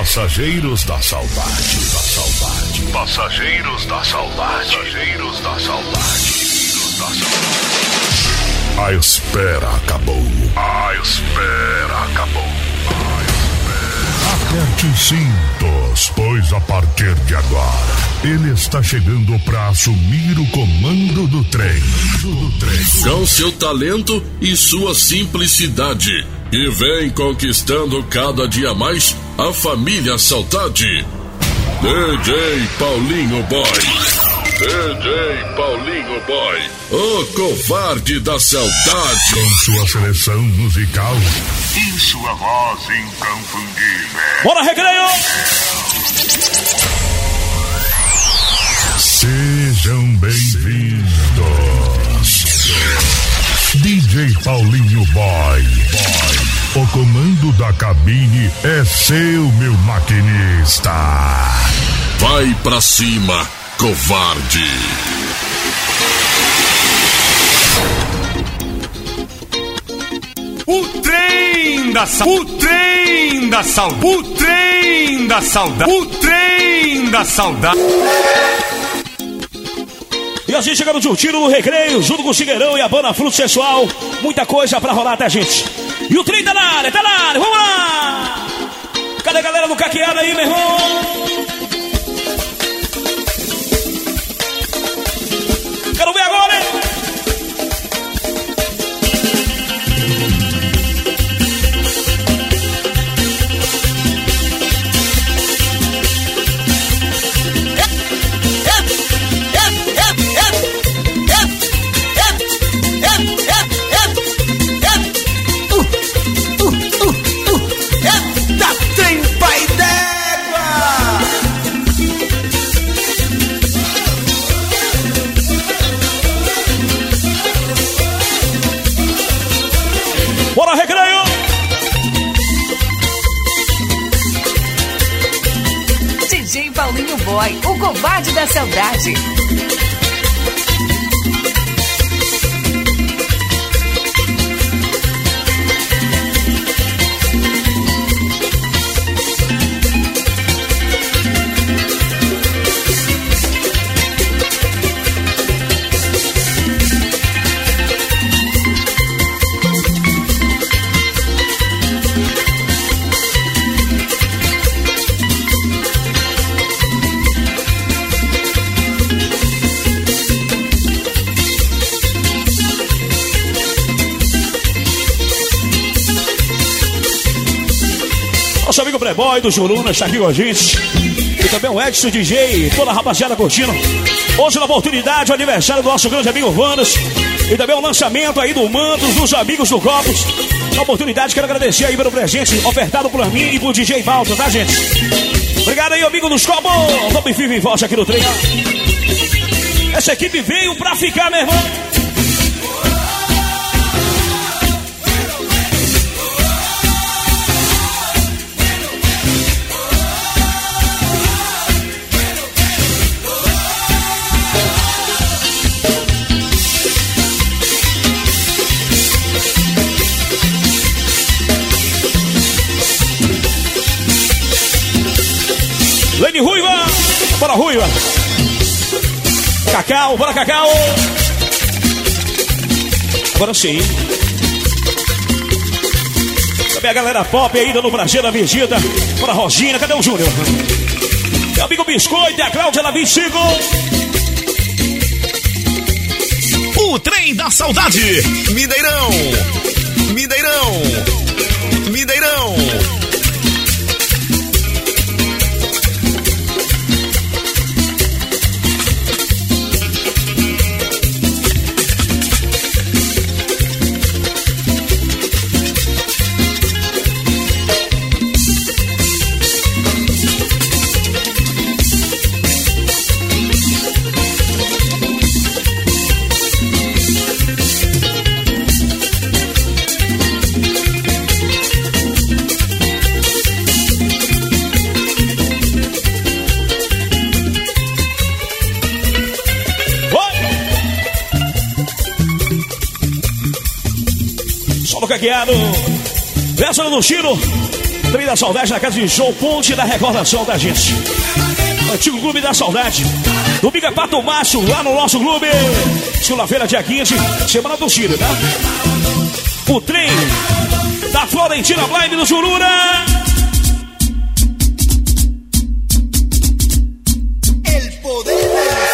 Passageiros da Saudade. Passageiros da Saudade. A espera acabou. Aperte os cintos, pois a partir de agora ele está chegando para assumir o comando do trem. Com seu talento e sua simplicidade, e vem conquistando cada dia mais a família Saudade. DJ Paulinho Boy, o covarde da saudade. Com sua seleção musical e sua voz inconfundível. Bora, Recreio! Sejam bem-vindos. DJ Paulinho Boy. O comando da cabine é seu, meu maquinista. Vai pra cima, covarde. O trem da saudade. E assim chegamos um tiro no Recreio, junto com o Chigueirão e a banda Fruto Sexual. Muita coisa pra rolar, tá, gente? E o trem tá na área, vamos lá! Cadê a galera do Caqueado aí, meu irmão? Quero ver agora, hein? Bora, Recreio! DJ Paulinho Boy, o covarde da saudade. Nosso amigo Playboy do Juruna está aqui com a gente. E também o Edson DJ, toda a rapaziada curtindo. Hoje, na oportunidade, o aniversário do nosso grande amigo Vandas. E também o lançamento aí do Mandos dos Amigos do Copos. Na oportunidade, quero agradecer aí pelo presente ofertado por mim e por DJ Valdo, tá, gente? Obrigado aí, amigo dos Copos. Vamos firme e forte aqui no trem. Essa equipe veio pra ficar, meu irmão. Lene Ruiva, bora Ruiva. Cacau, bora Cacau. Agora sim. Também a galera pop aí dando prazer na visita. Bora Rogina, cadê o Júnior? Meu amigo Biscoito e a Cláudia na 25. O trem da saudade. Mineirão. Caqueado, verso do Chiro, Trem da Saudade na casa de show, ponte da recordação da gente. Antigo Clube da Saudade. Domingo é Pato Macho, lá no nosso clube. Segunda-feira, dia 15, semana do Ciro, tá? O trem da Florentina Blind do Juruna. El poder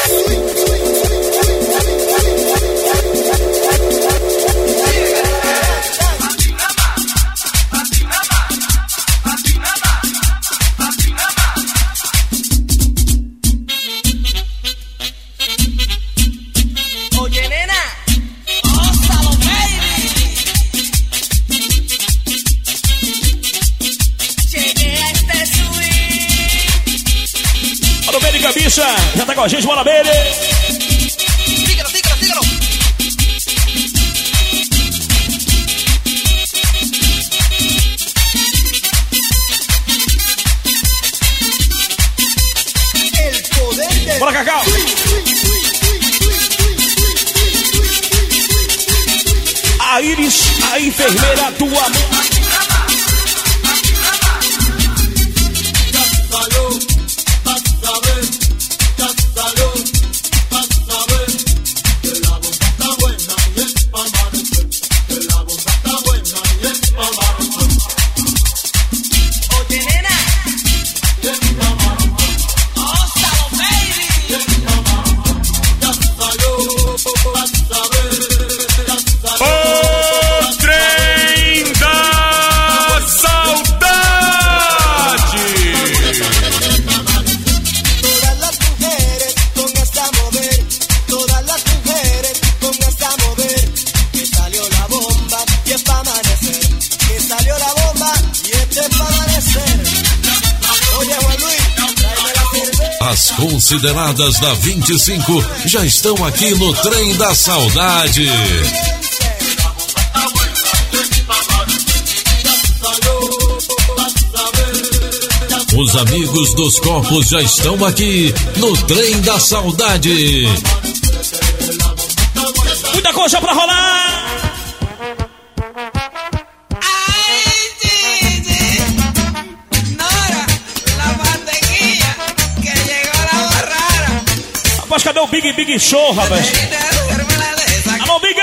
já tá com a gente, bora Bele. Dígalo, dígalo, dígalo. El poder de... Bora, Cacau. A Iris, a enfermeira do amor. As consideradas da 25 já estão aqui no Trem da Saudade. Os amigos dos copos já estão aqui no Trem da Saudade. Muita coisa pra rolar. Rapaz, cadê o Big Show, rapaz? Alô, Big!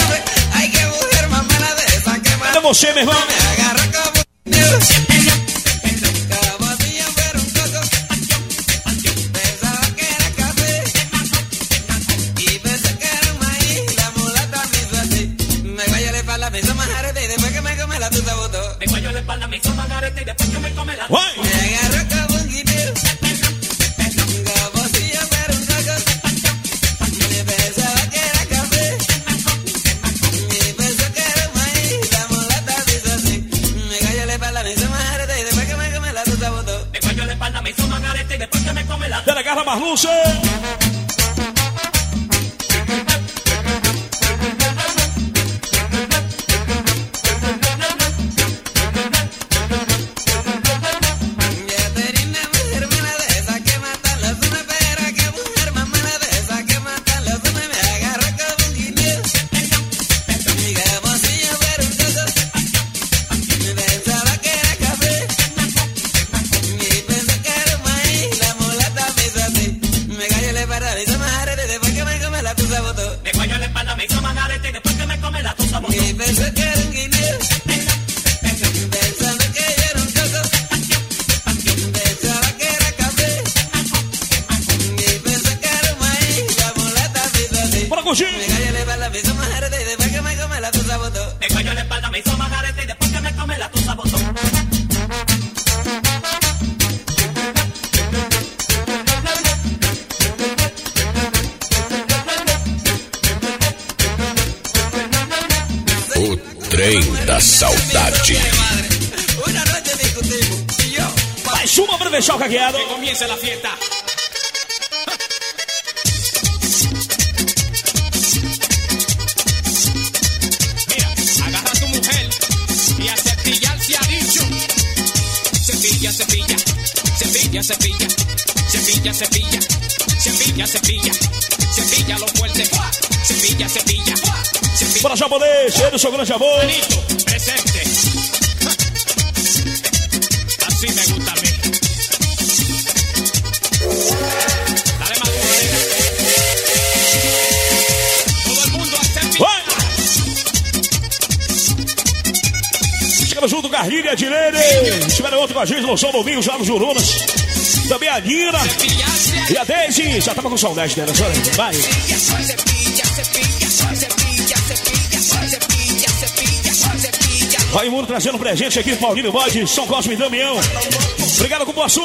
Cadê você, meu irmão? Vai! Delegada Marluce! Trem da Saudade. Mais uma pra fechar o cagueado. Que comience a fiesta. Mira, agarra a tu mujer y a cepillar se ha dicho. Cepilla, cepilla, cepilla, cepilla, cepilla, cepilla, cepilla, cepilla, cepilla lo fuerte. Cepilla, cepilla. Para japonês, cheio do seu grande amor. Presente. Así me gusta a mí. Dale más fuerte. Todo el mundo acepta. Chegando junto, Carlinhos e Adilene. Estiveram outro com a gente no São Domingos, lá nos Jurunas. Também a Nina. E a Deise. Já tava com saudade dela, só vai. Raimundo trazendo presente aqui, Paulinho Bode, São Cosme e Damião. Obrigado, Cupuaçu.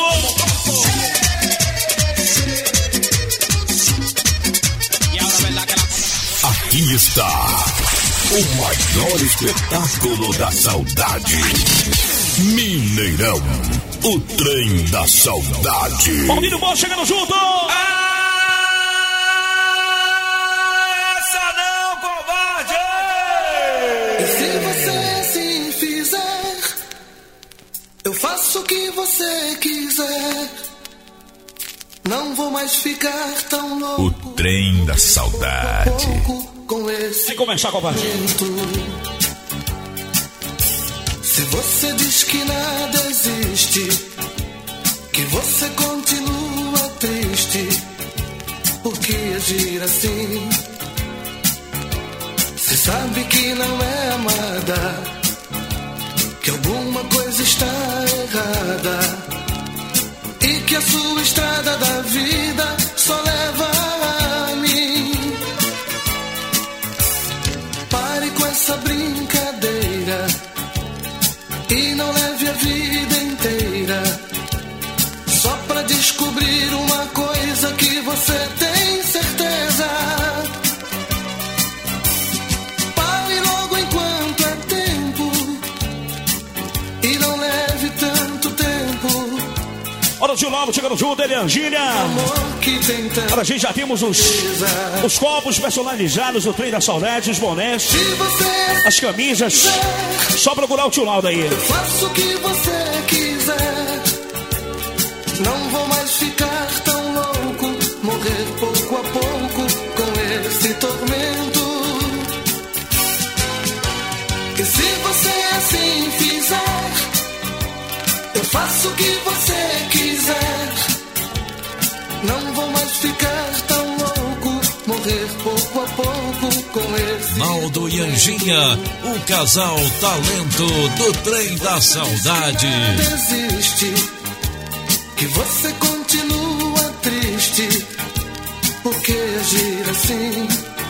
Aqui está o maior espetáculo da saudade. Mineirão, o trem da saudade. Paulinho Bode chegando junto. Essa não, covarde! E se você assim fizer, eu faço o que você quiser. Não vou mais ficar tão louco. O trem da saudade. Com esse Vai começar, covarde. Se você diz que nada existe, que você continua triste, por que agir assim? Se sabe que não é amada, que alguma coisa está errada, e que a sua estrada da vida só leva a mim. Pare com essa brincadeira e não leve a vida inteira só pra descobrir uma coisa que você tem certeza. Pare logo enquanto é tempo e não leve tanto tempo. Olha o Gilaudo chegando junto, ele é Angília. Olha, a gente já temos os copos personalizados do Trem da Saudade, os bonés, as camisas. Só procurar o Tio Laudo aí. Eu faço o que você quiser. Não vou mais ficar tão louco, morrer pouco a pouco com esse tormento. E se você assim fizer, eu faço o que você quiser. Não vou mais ficar tão louco, morrer pouco a pouco com esse... Naldo e Anjinha, o casal talento do Trem da Saudade. Desiste, que você continua triste, por que agir assim?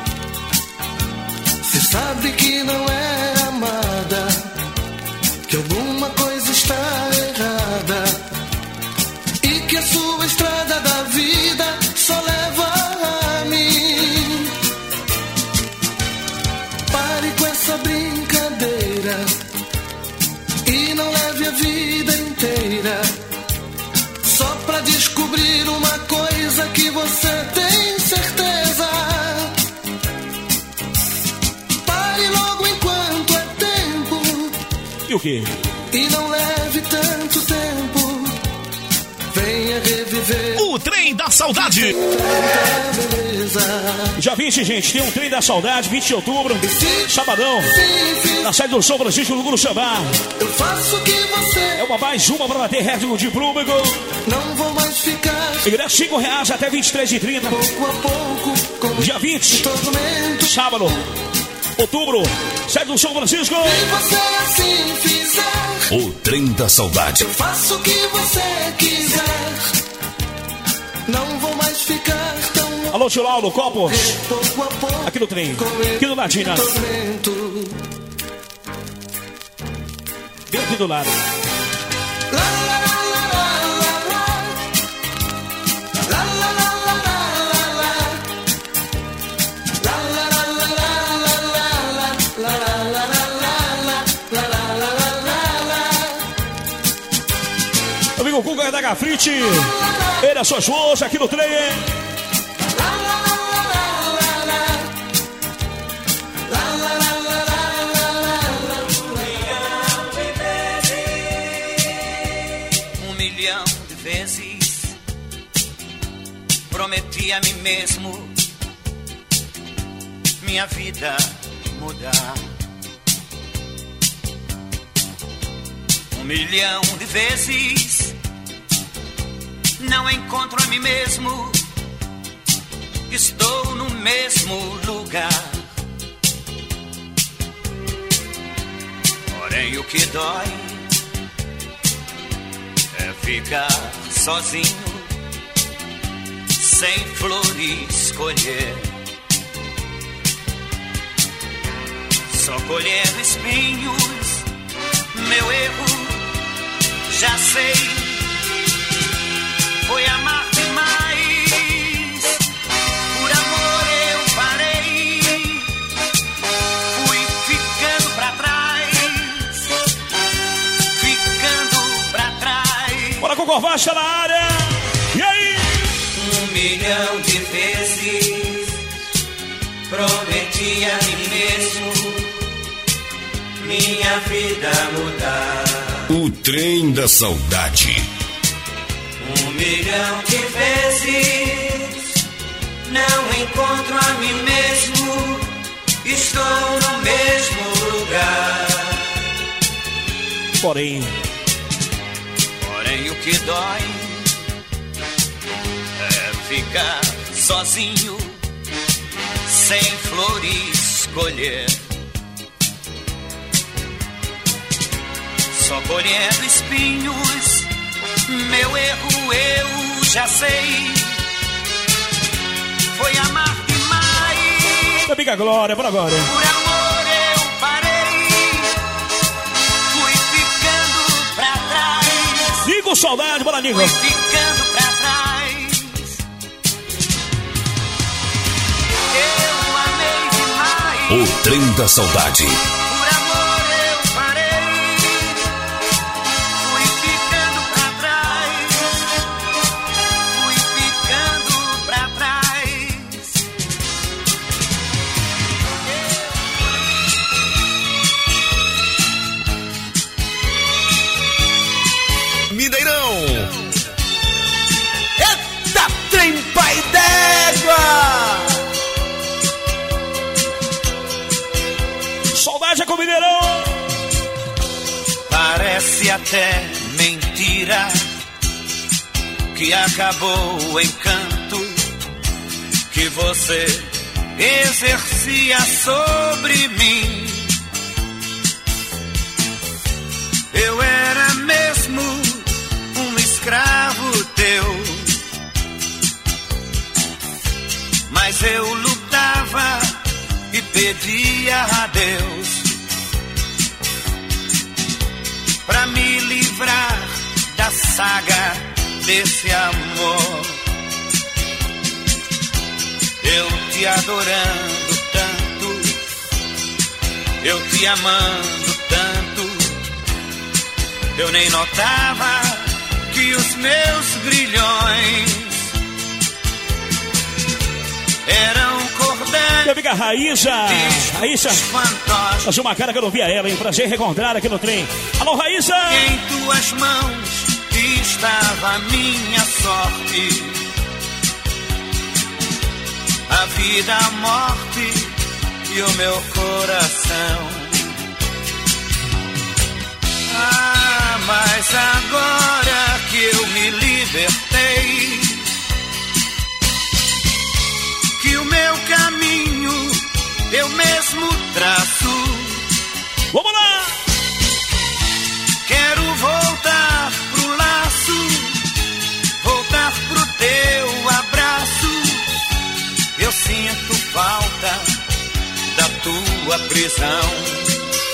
Se sabe que não é amada, que alguma coisa está errada, e que a sua estrada da vida só leva a mim. Pare com essa brincadeira e não leve a vida inteira só pra descobrir uma coisa que você tem certeza. Pare logo enquanto é tempo. E o quê? E não leve tanto tempo. Venha reviver O Trem da Saudade. tanta beleza. Dia 20, gente, tem um Trem da Saudade, 20 de outubro, sabadão, na sede do São Francisco do Guruxambá. Eu faço o que você... É uma mais uma pra bater recorde de público. Não vou mais ficar Ingresso R$5 até 23h30. pouco a pouco com Dia 20, tormento. sábado, outubro, sede do São Francisco. Se você assim fizer, O trem da saudade. eu faço o que você quiser. Não vou mais ficar tão louco. Alô, Tio Laudo, copos, Pouco a pouco aqui no trem, com aqui do Nadina, tormento. bem aqui do lado. La la la la la la. La la la la la la. La la la la la la la. La la la la la la. La la la la la la. Amigo Cuca da Gafrite, ele é a sua esposa aqui no trem. De vezes prometi a mim mesmo minha vida mudar. milhão de vezes não encontro a mim mesmo. Estou no mesmo lugar. Porém o que dói é ficar sozinho, sem flores colher, só colhendo espinhos. Meu erro, já sei, foi amar demais. Por amor eu parei, fui ficando pra trás, ficando pra trás. Bora com o Corvacha na área. E aí? 1 milhão de vezes prometi a mim mesmo minha vida mudar. O trem da saudade. 1 milhão de vezes não encontro a mim mesmo. Estou no mesmo lugar. Porém o que dói é ficar sozinho, sem flores colher, só colhendo espinhos. Meu erro eu já sei, foi amar demais. Amiga Glória, bora agora. Por amor eu parei, fui ficando pra trás. Nico, saudade, bora Nico. Fui ficando pra trás. Eu amei demais. O trem da saudade. Por amor eu parei, fui ficando pra trás, fui ficando pra trás. Mineirão. Eita, trem pai d'égua! Saudade é com o Mineirão. Parece até mentira que acabou o encanto que você exercia sobre mim. Eu era mesmo um escravo teu, mas eu lutava e pedia a Deus pra me livrar da saga desse amor. Eu te adorando tanto, eu te amando tanto, eu nem notava que os meus grilhões eram cordéis. Minha amiga Raíssa. Raíssa, fantoches. faz uma cara que eu não via ela, hein? Prazer reencontrar aqui no trem. Alô, Raíssa! Em tuas mãos estava a minha sorte, a vida, a morte e o meu coração. Ah, mas agora que eu me libertei, que o meu caminho eu mesmo traço, Vamos lá! quero voltar pro laço, voltar pro teu abraço. Eu sinto falta da tua prisão.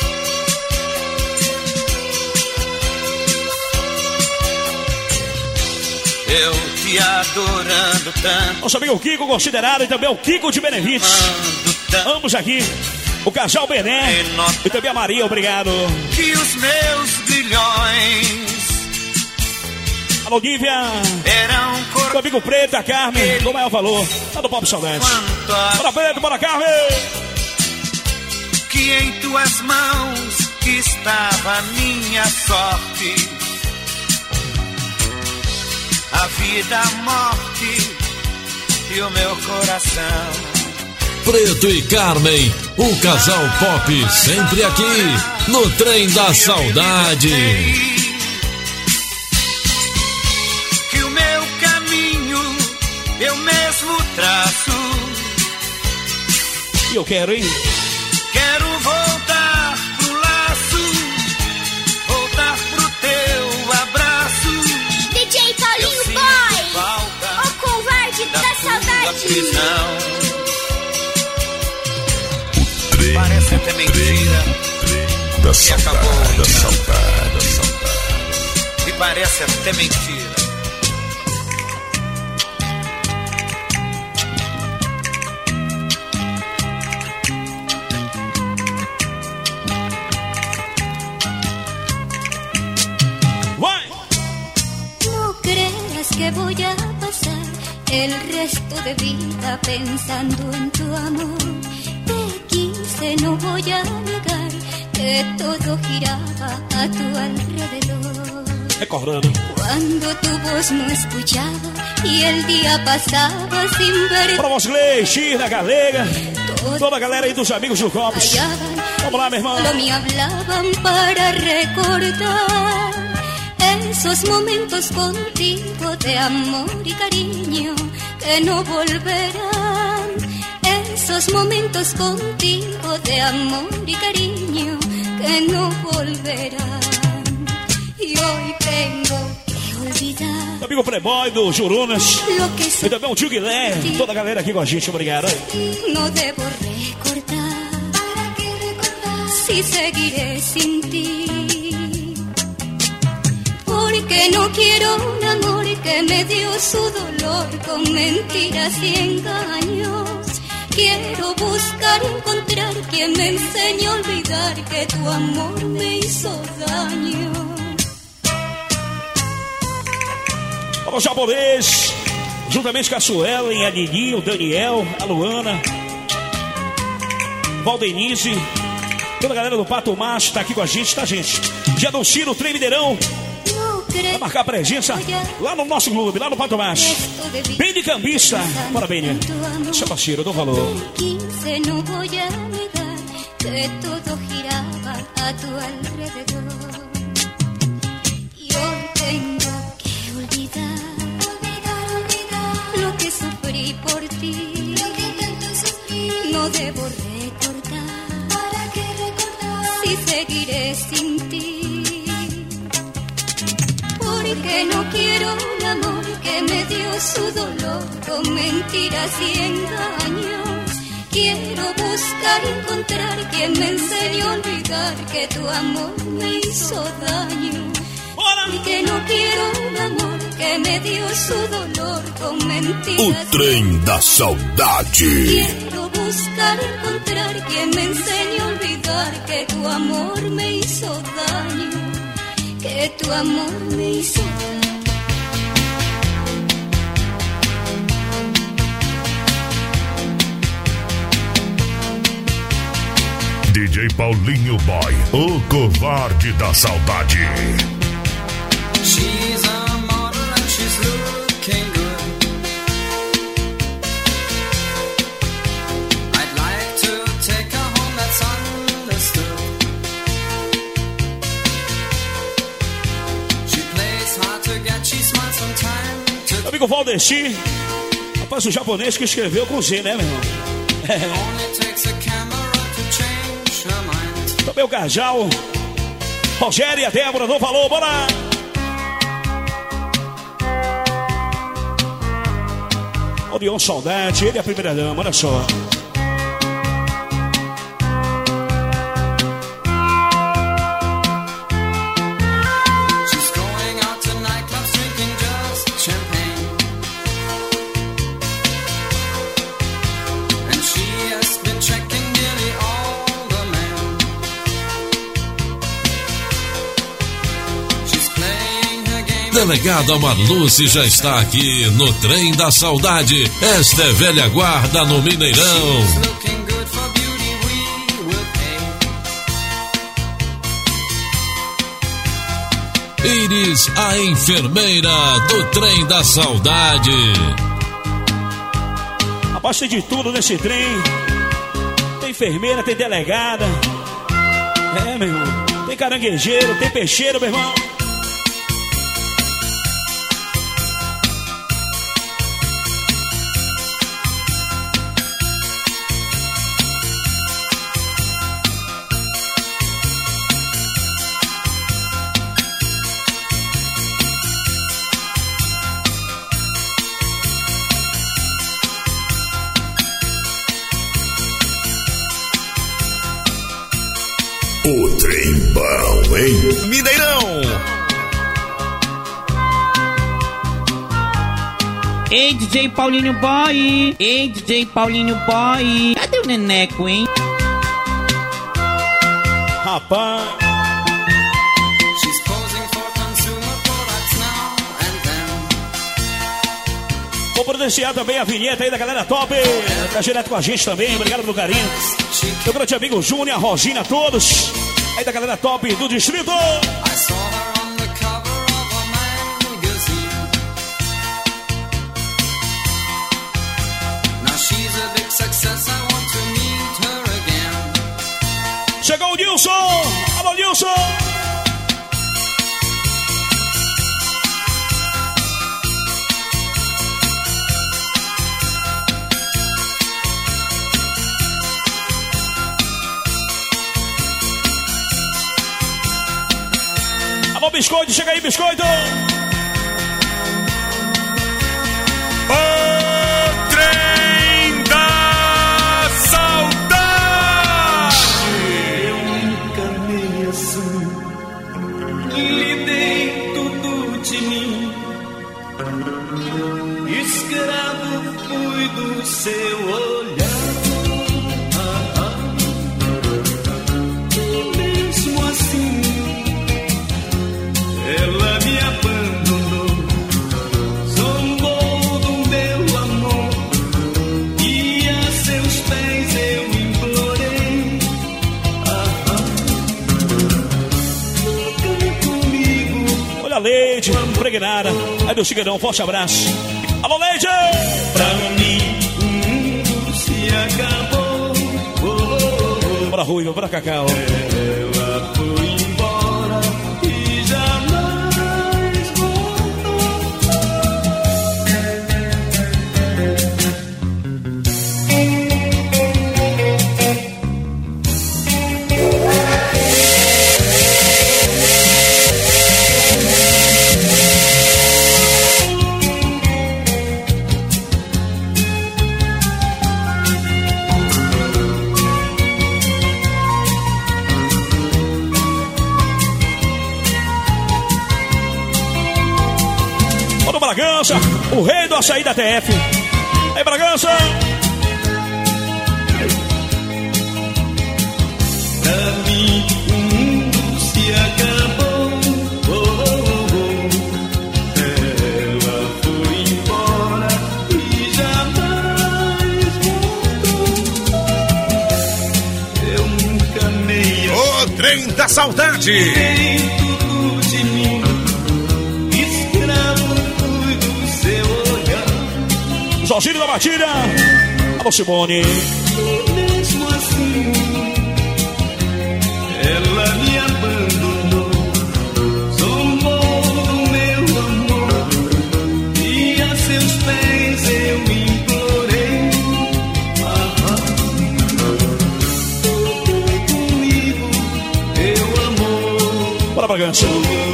Eu te adorando tanto, Nosso amigo Kiko, considerado, e também o Kiko de Benevides. amando tanto, Ambos aqui. O casal Bené e também a Maria, obrigado. que os meus grilhões Alô, Nívia. eram Meu cor amigo Preto, a Carmen. Como é o valor? Tá do Pop Saudade. quanto Bora, Preto, bora, Carmen. que em tuas mãos estava a minha sorte, a vida, a morte e o meu coração. Preto e Carmen, o casal pop sempre aqui. no Trem da Saudade. Que o meu caminho eu mesmo traço. E eu quero, hein? Quero voltar pro laço, voltar pro teu abraço. DJ Paulinho Boy, o covarde da saudade. Prisão. Parece até mentira Da que saudade, acabou. da saudade, da saudade. E parece até mentira. Vai! No creas que voy a pasar el resto de vida pensando en tu amor. Te quise, no voy a negar que todo giraba a tu alrededor. Recordando. Cuando tu voz no escuchaba y el día pasaba sin ver. Para Mosley, China, Galega, toda a galera aí dos amigos do Copos. Vamos lá, meu irmão. Solo me hablaban para recordar esos momentos contigo de amor y cariño que no volverán. Esos momentos contigo de amor y cariño que no volverán. Y hoy tengo que olvidar Amigo Playboy do Jurunas. lo que E também o Tio Guilherme, toda a galera aqui com a gente, obrigado. no debo recordar. ¿Para qué recordar? Si seguiré sin ti. Porque no quiero un amor que me dio su dolor con mentiras y engaños. Quiero buscar y encontrar quien me enseñe a olvidar que tu amor me hizo daño. Vamos japonês, juntamente com a Suelen, a Nini, o Daniel, a Luana, Valdenise, toda a galera do Pato Macho tá aqui com a gente, tá, gente? Dia do Ciro, Trem Mineirão. Vai marcar presença lá no nosso clube, lá no Pato Macho. Bem de cambista. Bora, Beni. Seu parceiro, eu dou valor. Quince, no voy a negar que todo giraba a tu alrededor. Y hoy tengo que olvidar lo que sufrí por ti. No debo recordar. ¿Para qué recordar? Si seguiré sin ti. Porque no quiero un amor que me dio su dolor con mentiras y engaños. Quiero buscar y encontrar quien me enseñe a olvidar que tu amor me hizo daño. Y que no quiero un amor que me dio su dolor con mentiras. O Trem da Saudade. Quiero buscar y encontrar quien me enseñe a olvidar que tu amor me hizo daño. Que tu amor me hizo daño. DJ Paulinho Boy, o covarde da saudade. She's a model and she's looking good. I'd like to take her home, that's understood. She plays hard to get, she smiles from time to Amigo Valdeci, rapaz, o japonês que escreveu com Z, né, meu irmão? only takes a camera to change her mind. Também o Carjal, Rogério e a Débora, não falou, bora! Orion Saudade, ele é a primeira dama, olha só. She's going out to nightclubs drinking just champagne. And she has been checking nearly all the men. She's playing her game. Delegada Marluce já está aqui no Trem da Saudade. Esta é velha guarda no Mineirão. She's looking good for beauty, we will pay. Iris, a enfermeira do Trem da Saudade. Rapaz, tem de tudo nesse trem. Tem enfermeira, tem delegada. É, meu irmão. Tem caranguejeiro, tem peixeiro, meu irmão. O trem bom, hein? Mineirão! Ei, DJ Paulinho Boy! Ei, DJ Paulinho Boy! Cadê o Neneco, hein? Rapaz! She's posing for consumer products now and then. Vou providenciar também a vinheta aí da galera top. Tá direto com a gente também, obrigado pelo carinho. Meu grande amigo Júnior, a Rosina, todos. Aí da galera top do distrito. I saw her on the cover of a magazine. Now she's a big success, I want to meet her again. Chegou o Nilson! Alô, Nilson! Alô, Biscoito, chega aí, Biscoito! O trem da saudade! Eu nunca amei assim. Lhe dei tudo de mim. Escravo fui do seu olhar. E mesmo assim ela me abandonou, zombou do meu amor, e a seus pés eu implorei. Fica comigo. Olha a Leide, pregnada. Aí do Figueirão, forte abraço. Alô, Leide! Pra mim o mundo se acabou. Bora, Ruiva, bora, Cacau. Ela foi embora e jamais voltou. Bragança, o rei do açaí da TF. Aí, Bragança! Pra mim o mundo se acabou. Ela foi embora e jamais voltou. Eu nunca amei O trem da saudade! assim, tudo de mim. Escravo fui do seu olhar. Jorginho da Batida. Alô, Simone. E mesmo assim ela me abandonou, zombou do meu amor, e a seus pés eu implorei. Fica comigo, meu amor. Bora, Bragança.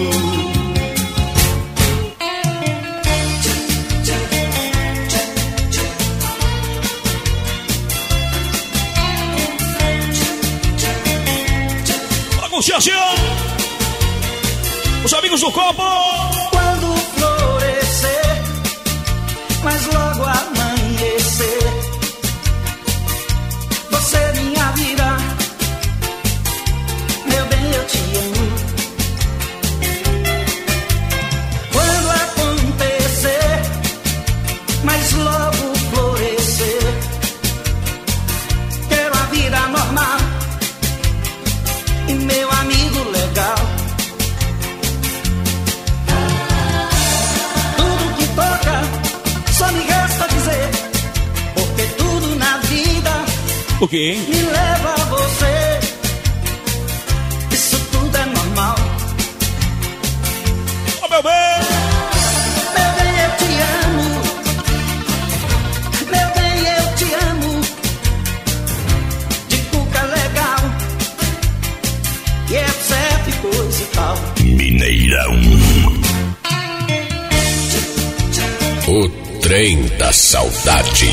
Curtir assim, ó. Os amigos do copo. Quando florescer, mas logo amanhecer, você é minha vida, meu bem, eu te amo. Quando acontecer, mas logo florescer, quero a vida normal e meu amigo legal. Tudo que toca, só me resta dizer, porque tudo na vida O quê, hein? me leva a você. Mineirão. O trem da saudade.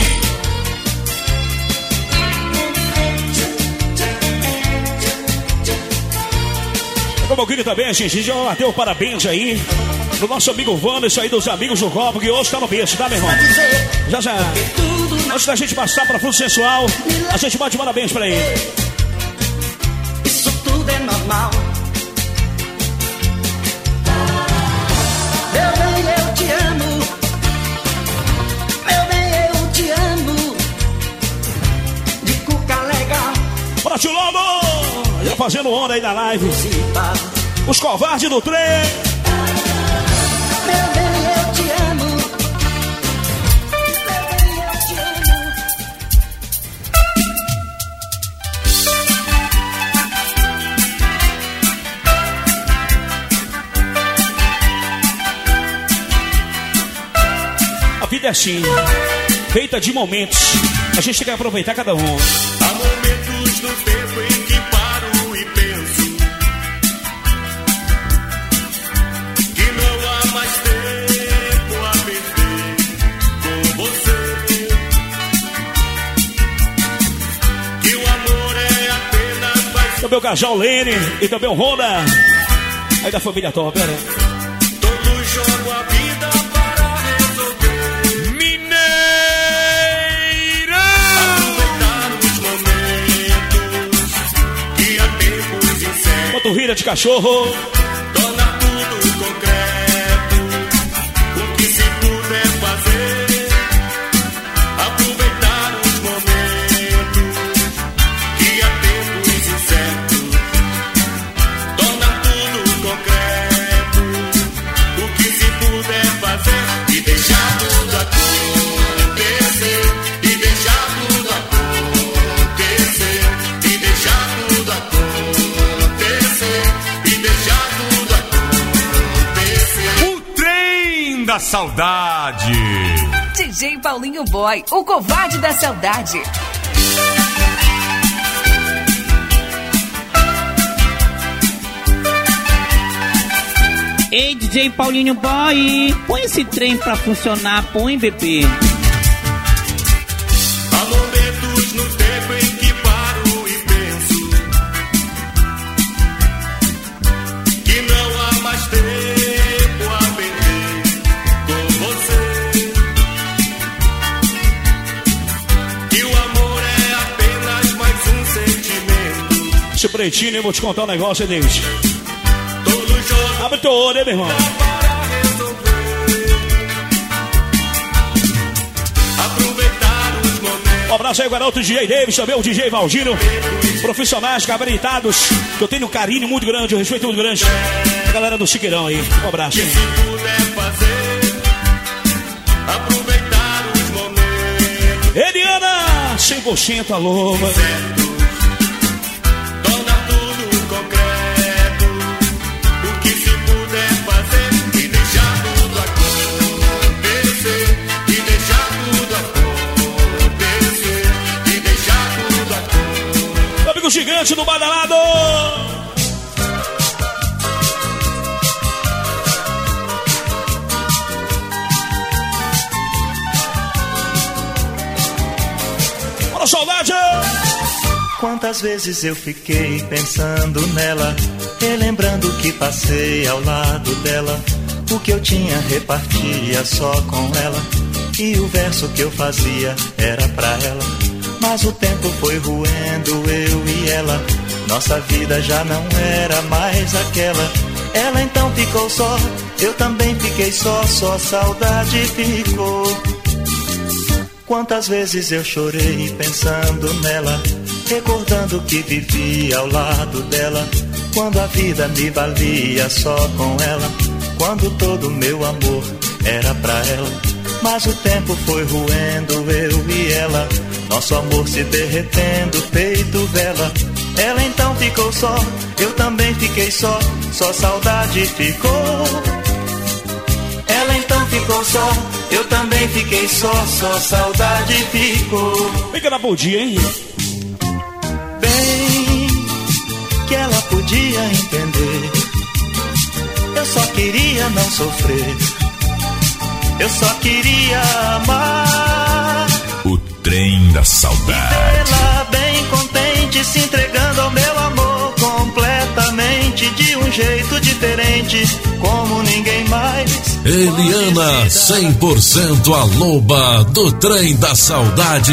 Como eu queria também, gente, já deu parabéns aí pro nosso amigo Wanderson aí, dos amigos do Copo, que hoje tá no berço, tá, meu irmão? Já. Antes da gente passar pra Fundo Sensual, a gente bate parabéns pra ele. Isso tudo é normal. Meu bem, eu te amo. Meu bem, eu te amo. De cuca legal. Bora, tio Lobo! Já fazendo onda aí na live. Os covardes do trem. Meu bem, eu te amo. Meu bem, eu te amo. A vida é assim, feita de momentos. A gente tem que aproveitar cada um. Há momentos no tempo em que paro e penso que não há mais tempo a perder com você, que o amor é apenas mais Também o Cajal Lene e também o Honda. Aí da família top, né? todo jogo a vida para resolver. Mineirão! Aproveitar os momentos que há tempos incertos. Quanto rira de cachorro. Torna tudo concreto. O que se puder fazer. Aproveitar os momentos que há tempos incertos. Torna tudo concreto. O que se puder fazer. E deixar tudo acontecer. E deixar tudo acontecer. E deixar tudo acontecer. E deixar tudo acontecer. O trem da saudade. DJ Paulinho Boy, o covarde da saudade. Ei, DJ Paulinho Boy, põe esse trem pra funcionar, põe, bebê. Há momentos no tempo em que paro e penso que não há mais tempo a perder com você, que o amor é apenas mais um sentimento. Esse pretinho, eu vou te contar um negócio, Deus. Todo jogo Abre teu olho, hein, meu irmão? para resolver. Aproveitar os momentos. Um abraço aí, garoto DJ Davis, também o DJ Valdino. Profissionais, gabaritados, que eu tenho um carinho muito grande, um respeito muito grande. A galera do Siqueirão aí. Um abraço, hein? Se puder fazer, aproveitar os momentos. Eliana, 100% alô. Certo, torna tudo concreto. O que se puder fazer e deixar tudo acontecer. E deixar tudo acontecer. E deixar tudo acontecer. Meu amigo gigante do Badalado. Bora, saudade! Quantas vezes eu fiquei pensando nela, relembrando que passei ao lado dela. O que eu tinha repartia só com ela, e o verso que eu fazia era pra ela. Mas o tempo foi roendo eu e ela, nossa vida já não era mais aquela. Ela então ficou só, eu também fiquei só saudade ficou. Quantas vezes eu chorei pensando nela, recordando que vivia ao lado dela, quando a vida me valia só com ela, quando todo meu amor era pra ela. Mas o tempo foi roendo eu e ela, nosso amor se derretendo feito vela. Ela então ficou só, eu também fiquei só saudade ficou. Ela então ficou só, eu também fiquei só saudade ficou. Vem que ela podia, hein? Bem que ela podia entender, eu não sofrer. Eu só queria amar. O trem da saudade. Ela bem contente, se entregando ao meu amor completamente, de um jeito diferente, como ninguém mais. Eliana, 100% a loba do trem da saudade.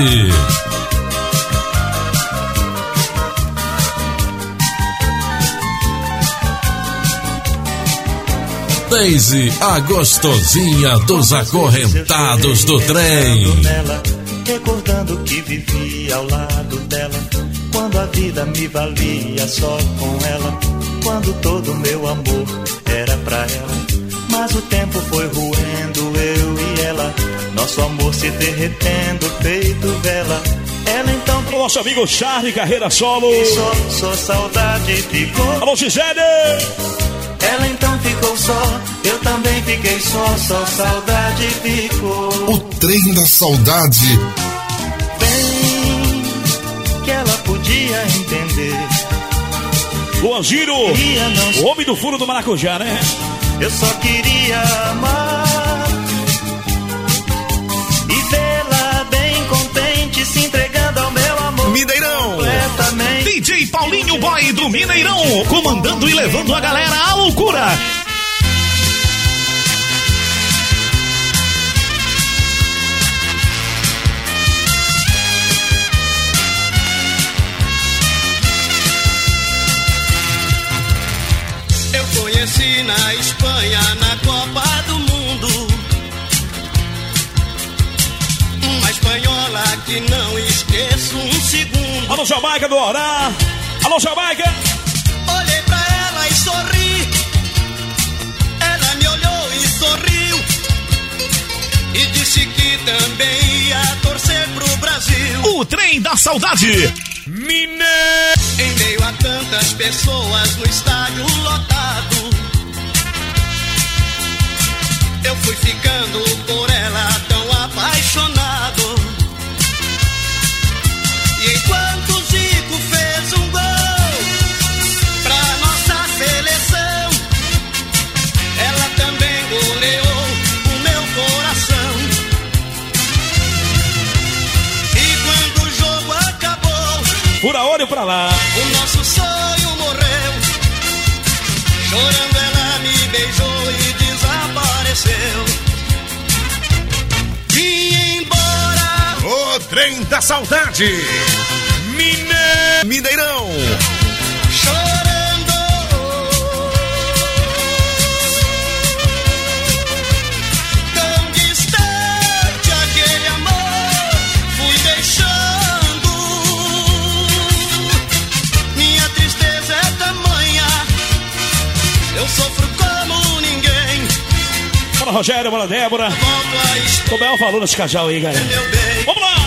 Daisy, a gostosinha dos acorrentados do trem. Nela, recordando que vivia ao lado dela, quando a vida me valia só com ela, quando todo meu amor era pra ela. Mas o tempo foi roendo eu e ela, nosso amor se derretendo, feito vela. Ela então... O nosso amigo Charlie, carreira solo. Só saudade ficou. Alô, Gisele! Ela então ficou só, eu também fiquei só saudade ficou. O trem da saudade. Bem que ela podia entender. Luan Giro, o homem do furo do maracujá, né? Eu só queria amar e vê-la bem contente, se entregando ao meu amor. Mineirão, DJ Paulinho Boy do Mineirão, comandando e levando a galera à loucura. Eu conheci na Espanha, na Copa do Mundo, uma espanhola que não esqueço um segundo. Alô, Jamaica do Orá. Alô, Jamaica. Olhei pra ela e sorri. Ela me olhou e sorriu e disse que também ia torcer pro Brasil. O trem da saudade. Em meio a tantas pessoas no estádio lotado, eu fui ficando por ela tão apaixonado. E enquanto o Zico fez um gol pra nossa seleção, ela também goleou o meu coração. E quando o jogo acabou, pura olho pra lá, o nosso sonho morreu. Chorando ela me beijou e desapareceu. Vim embora. O trem da saudade. Mineirão. Chorando. Tão distante aquele amor fui deixando. Minha tristeza é tamanha, eu sofro como ninguém. Bora, Rogério, bora, Débora. Como é o valor desse casal aí, galera? Vamos lá!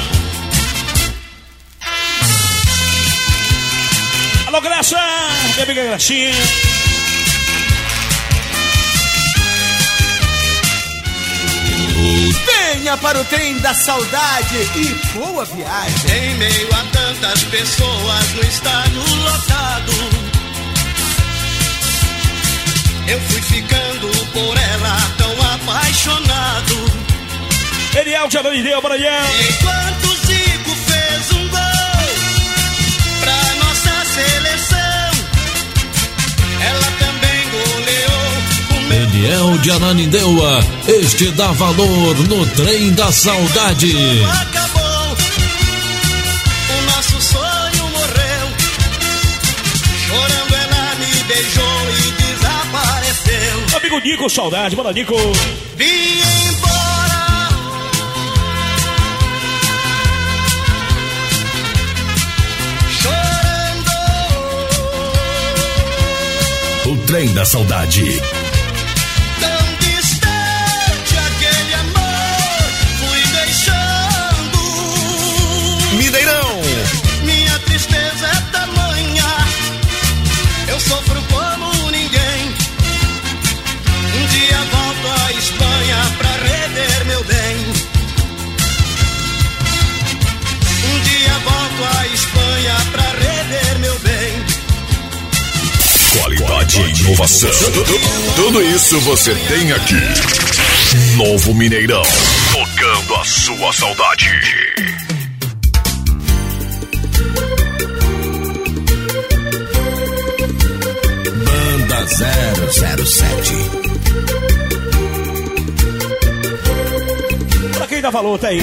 Alô, Graça! Minha amiga Gracinha. Venha para o trem da saudade e boa viagem. Em meio a tantas pessoas no estádio lotado, eu fui ficando por ela tão apaixonado. Eliel de Aranideu, Maranhão. E enquanto o Zico fez um gol pra nossa seleção, ela também goleou. Eliel de Ananindeua, este dá valor no trem da saudade. Acabou, o nosso sonho morreu. Chorando ela me beijou e desapareceu. Amigo Nico, saudade, bora, Nico. Vim embora. O trem da saudade. Tão distante aquele amor fui deixando. Mineirão. Minha tristeza é tamanha, eu sofro como ninguém. Um dia volto à Espanha pra rever meu bem. Um dia volto à Espanha pra rever meu bem. Qualidade Qualidade e inovação. Tudo isso você tem aqui. Novo Mineirão. Tocando a sua saudade. Banda 007. Pra quem dá valor, tá aí.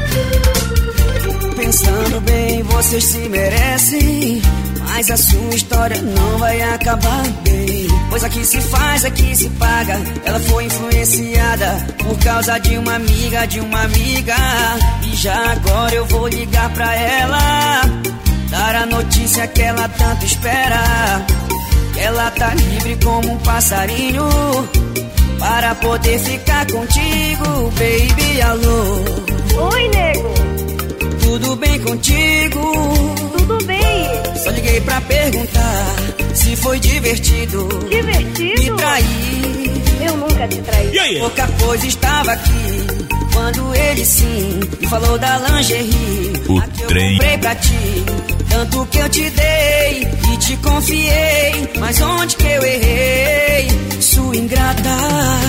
Pensando bem, vocês se merecem, mas a sua história não vai acabar bem. Pois aqui se faz, aqui se paga. Ela foi influenciada por causa de uma amiga, E já agora eu vou ligar pra ela, dar a notícia que ela tanto espera. Ela tá livre como um passarinho para poder ficar contigo, baby, alô. Oi, nego. Tudo bem contigo? Tudo bem. Só liguei pra perguntar se foi divertido. Divertido? Me trair. Eu nunca te traí. E aí? Pouca coisa estava aqui quando ele sim me falou da lingerie. O a que eu trem. comprei pra ti. Tanto que eu te dei e te confiei. Mas onde que eu errei? Sua ingrata.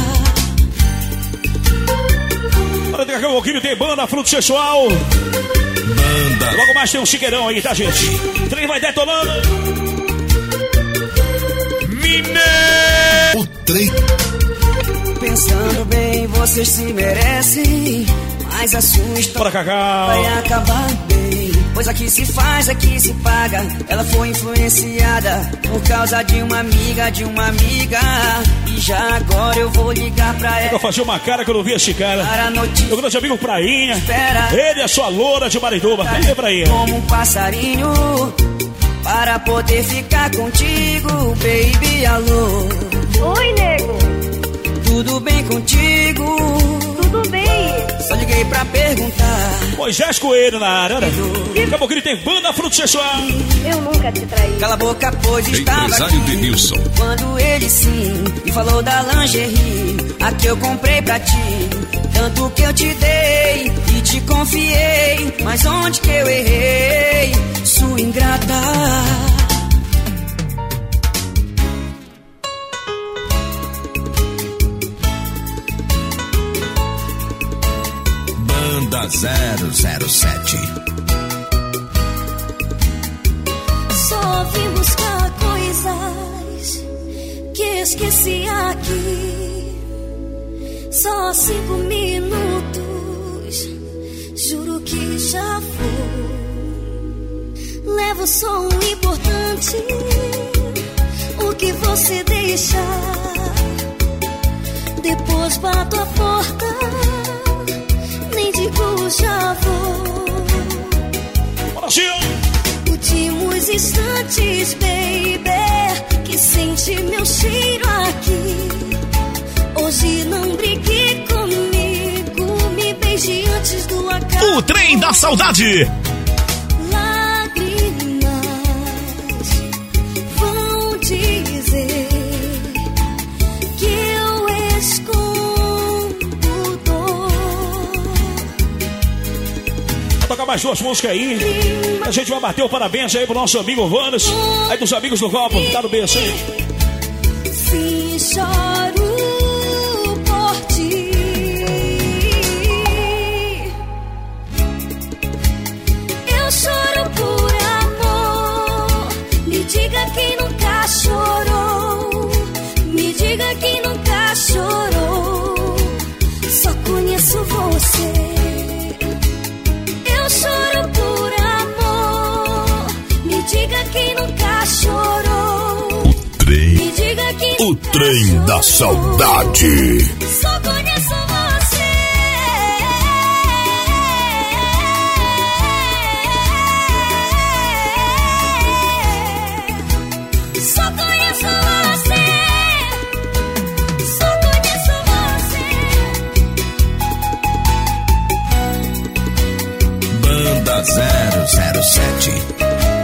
Daqui a pouquinho tem banda Fruto Sexual. Banda. Logo mais tem um chiqueirão aí, tá, gente? O trem vai detonando. O trem. Pensando bem, vocês se merecem, mas a sua história vai acabar bem. Pois aqui se faz, aqui se paga. Ela foi influenciada por causa de uma amiga, E já agora eu vou ligar pra ela. Eu fazia uma cara que eu não vi esse cara. Meu grande amigo Prainha. Ele é sua loura de Marituba. Vem, Prainha. Como um passarinho para poder ficar contigo, baby, alô. Oi, nego. Tudo bem contigo? Tudo bem. Só liguei pra perguntar. Moisés Coelho na área, né? Daqui a pouquinho tem banda Fruto Sexual. Eu nunca te traí. Cala a boca, pois estava Empresário aqui Denilson. quando ele sim me falou da lingerie, a que eu comprei pra ti. Tanto que eu te dei e te confiei. Mas onde que eu errei? Sua ingrata. Banda 007. Só vim buscar coisas que esqueci aqui. Só 5 minutos, juro que já foi. Levo só um importante, o que você deixar. Depois bato a porta, nem digo já vou. Últimos instantes, baby, que sente meu cheiro aqui. Hoje não brigue comigo, me beije antes do acaso. O trem da saudade. Lágrimas vão dizer que eu escondo dor. Vou tocar mais 2 músicas aí. A gente vai bater o parabéns aí pro nosso amigo Vanes. Aí dos amigos do Copo. Tá no berço aí. Se choro por ti, eu choro por amor. Me diga quem nunca chorou. Me diga quem nunca chorou. Só conheço você. Eu choro por amor. Me diga quem nunca chorou. Me diga quem O trem da saudade. só conheço você. Só conheço você. Só conheço você. Banda 007.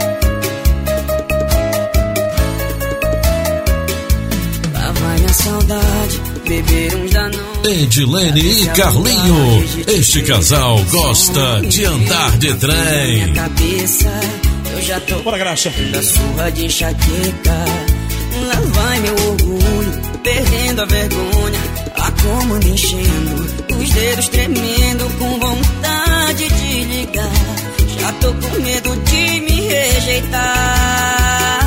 Lá vai minha saudade, beber uns Danone. Edilene e Carlinho. Este casal gosta de andar de trem. Cabeça, eu já tô Bora, Graça. da surra de enxaqueca. Lá vai meu orgulho, perdendo a vergonha, a comanda enchendo, os dedos tremendo, com vontade de ligar. Já tô com medo de me rejeitar.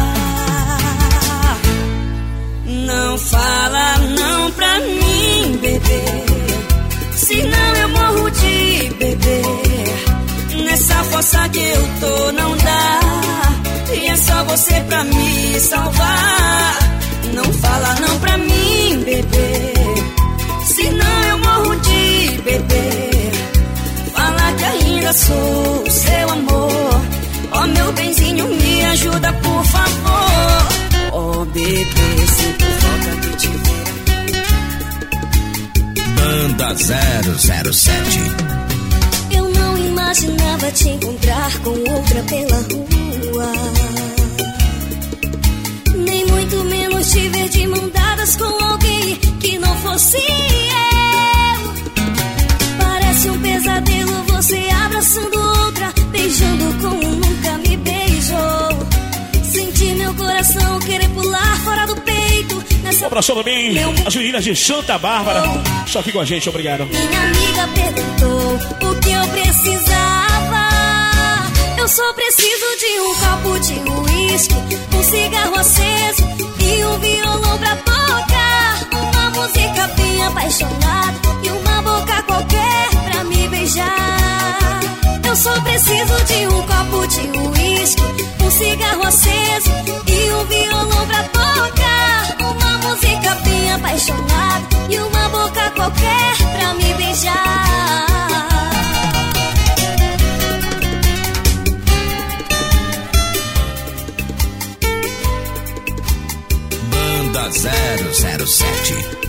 Não fala não pra mim, bebê, senão eu morro de beber. Nessa força que eu tô não dá, e é só você pra me salvar. Não fala não pra mim, bebê, senão eu morro de beber. Fala que ainda sou seu amor. Ó meu benzinho, me ajuda por favor. Ó bebê, sinto falta de te ver. Banda 007. Eu não imaginava te encontrar com outra pela rua, nem muito menos te ver de mão dadas com alguém que não fosse eu. Parece um pesadelo você abraçando outra, beijando como nunca me beijou. Senti meu coração querer pular fora do peito. Um abraço também as meninas de Santa Bárbara. Só aqui com a gente, obrigado. Minha amiga perguntou o que eu precisava. Eu só preciso de um copo de uísque, um cigarro aceso e um violão pra tocar. Uma música bem apaixonada e uma boca qualquer pra me beijar. Eu só preciso de um copo de uísque, um cigarro aceso e um violão pra tocar. Uma música bem apaixonada e uma boca qualquer pra me beijar. Banda 007.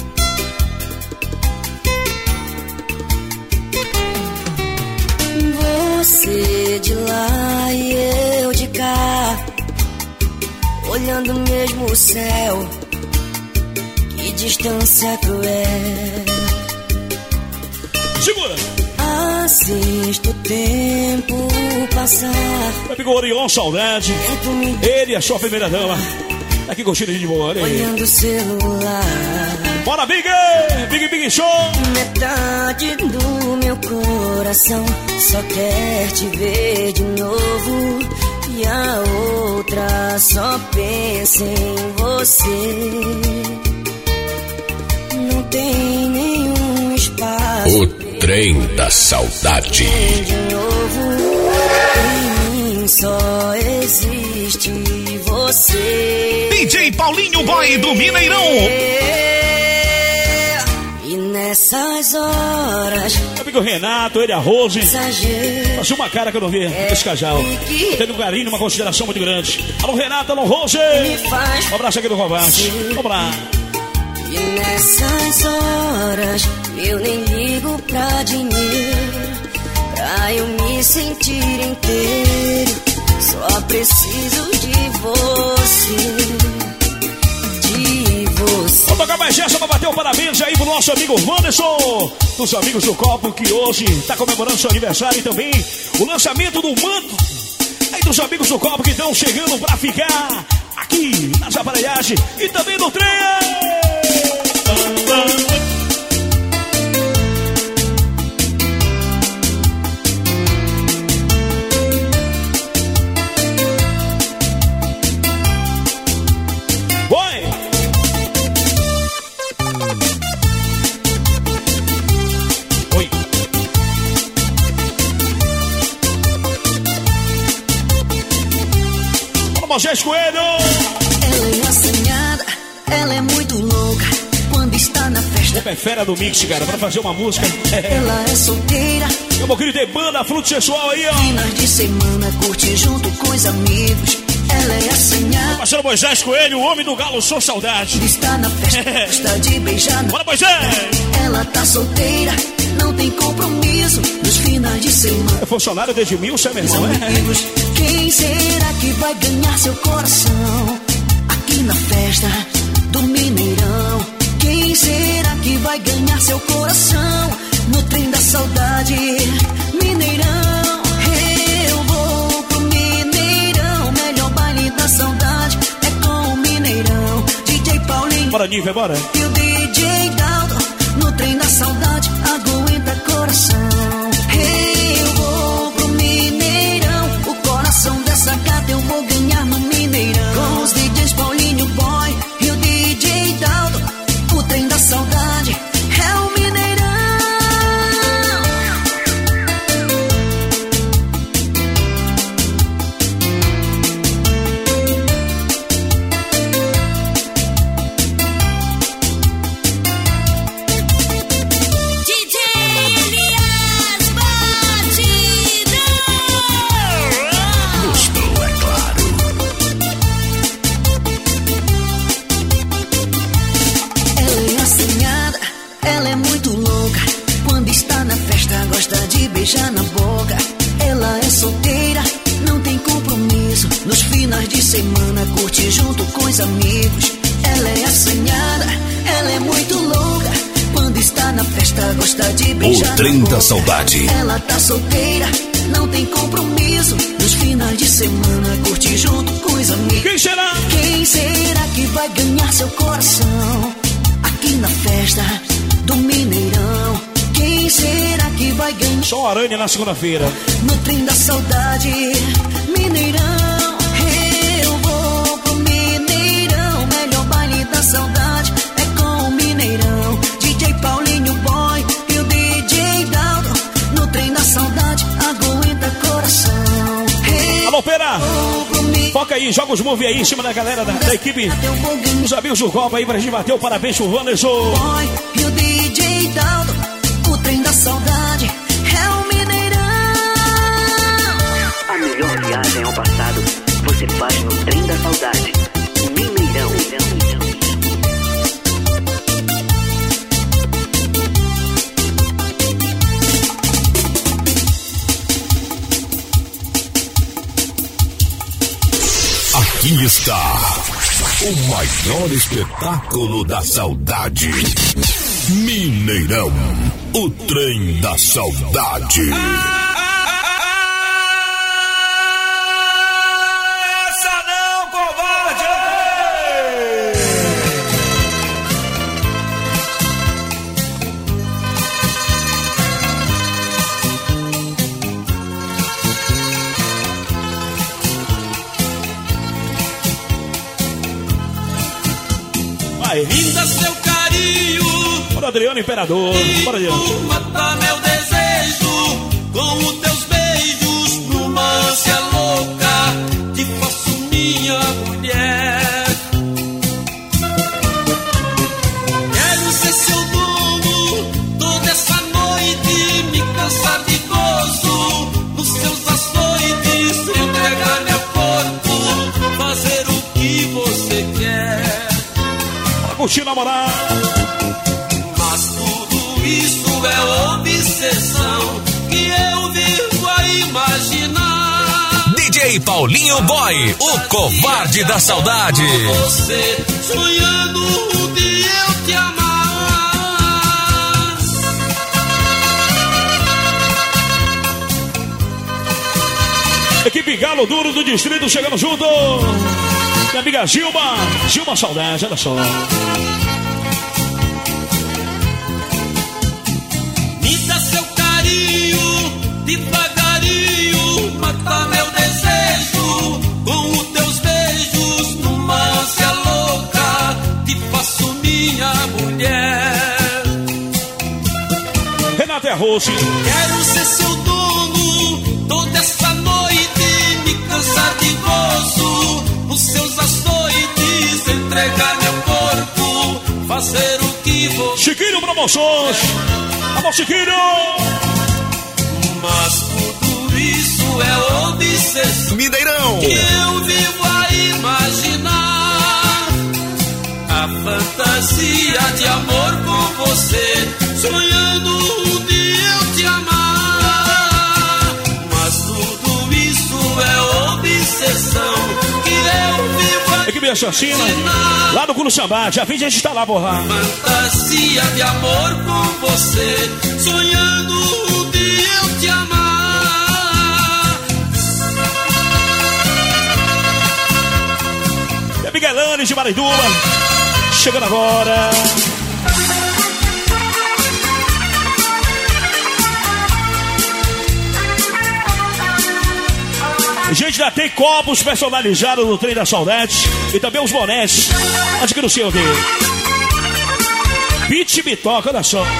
Você de lá e eu de cá, olhando mesmo o céu. Que distância cruel. Segura! Assisto o tempo passar. Meu amigo Orion, saudade. Ele, a sua primeira dama. Tá aqui curtindo de boa, olha aí. Olhando o celular. Bora, Big! Big Show! Metade do meu coração só quer te ver de novo, e a outra só pensa em você. Não tem nenhum espaço. O trem da saudade. De novo, em mim só existe você. DJ Paulinho Boy do Mineirão. E nessas horas, meu amigo Renato, ele, a Rose. Passou uma cara que eu não vi esse casal. Teve um carinho, uma consideração muito grande. Alô Renato, alô Rose. Um abraço aqui do Covarde. Vamos lá. E nessas horas eu nem ligo pra dinheiro, pra eu me sentir inteiro. Só preciso de você. Vou tocar mais essa pra bater um parabéns aí pro nosso amigo Wanderson, dos amigos do Copo, que hoje tá comemorando seu aniversário, e também o lançamento do manto aí dos amigos do Copo que estão chegando pra ficar aqui nas aparelhagens e também no trem. Moisés Coelho! Ela é assanhada, ela é muito louca quando está na festa. É fera do mix, cara, pra fazer uma música. Ela é solteira. Meu querido, tem banda, fruto sexual aí, ó. Finais de semana, curte junto com os amigos. Ela é assanhada. Parceiro Moisés Coelho, o homem do galo, sou saudade. Está na festa, gosta de beijar. Bora, Moisés! Ela tá solteira, não tem compromisso nos finais de semana. É funcionário desde 1000, meu irmão, amigos, quem será que vai ganhar seu coração aqui na festa do Mineirão? Quem será que vai ganhar seu coração no trem da saudade, Mineirão? Eu vou pro Mineirão, melhor baile da saudade é com o Mineirão. Bora, Nívia, bora. E o DJ Daldo, no trem da saudade, aguenta coração. Eu vou pro Mineirão, o coração dessa gata eu vou ganhar no Mineirão. Com os DJs Paulinho Boy e o DJ Daldo, o trem da saudade é o Mineirão. Beijar na boca, ela é solteira, não tem compromisso. Nos finais de semana curte junto com os amigos. Ela é assanhada, ela é muito louca. Quando está na festa gosta de beijar o trem na boca. Da saudade. Ela tá solteira, não tem compromisso. Nos finais de semana curte junto com os amigos. Quem será? Quem será que vai ganhar seu coração aqui na festa do Mineirão? Quem será que vai ganhar? Só Aranha na segunda-feira. No trem da saudade, Mineirão. Eu vou pro Mineirão. Melhor baile da saudade é com o Mineirão. DJ Paulinho Boy e o DJ Daldo. No trem da saudade, aguenta coração. Alô, Pera! Foca aí, joga os move aí em cima da galera da equipe. Os amigos do Copa aí pra gente bater o parabéns pro Wanderson. Boy e o DJ Daldo. O trem da saudade é o Mineirão. A melhor viagem ao passado você faz no trem da saudade. Mineirão. Aqui está o maior espetáculo da saudade. Mineirão, o trem da saudade. Essa não, covarde! Vai, Linda seu carinho. Bora, Adriano Imperador. Bora, Adriano. Mata meu desejo com os teus beijos numa ânsia louca. Te faço minha mulher. Quero ser seu dono toda essa noite, me cansar de gozo nos seus açoites, entregar meu corpo, fazer o que você quer. Pra curtir, namorar. Mas tudo isso é obsessão que eu vivo a imaginar. DJ Paulinho Boy, o covarde da saudade. Você sonhando um dia eu te amar. Equipe Galo Duro do Distrito chegando junto. Minha amiga Gilma Saudade, olha só. Me dá seu carinho, devagarinho, mata meu desejo com os teus beijos numa ânsia louca. Te faço minha mulher. Renata Rossi. Quero ser seu dono toda essa noite, me cansar de gozo nos seus açoites, entregar meu corpo, fazer o que vou. Chiquinho Promoções. Vamos, Chiquinho. Mas tudo isso é obsessão Mineirão, que eu vivo a imaginar. A fantasia de amor com você, sonhando um dia eu te amar. Mas tudo isso é obsessão que eu vivo a Equipe Assassina, lá no Culo Sambá, já vi gente está lá, porra. fantasia de amor com você, sonhando um dia eu te amar. E a Miguelane de Marituba, chegando agora. A gente já tem copos personalizados no Trem da Saudade e também os bonés. Adquira o seu aqui. Beat Bitoca, olha só.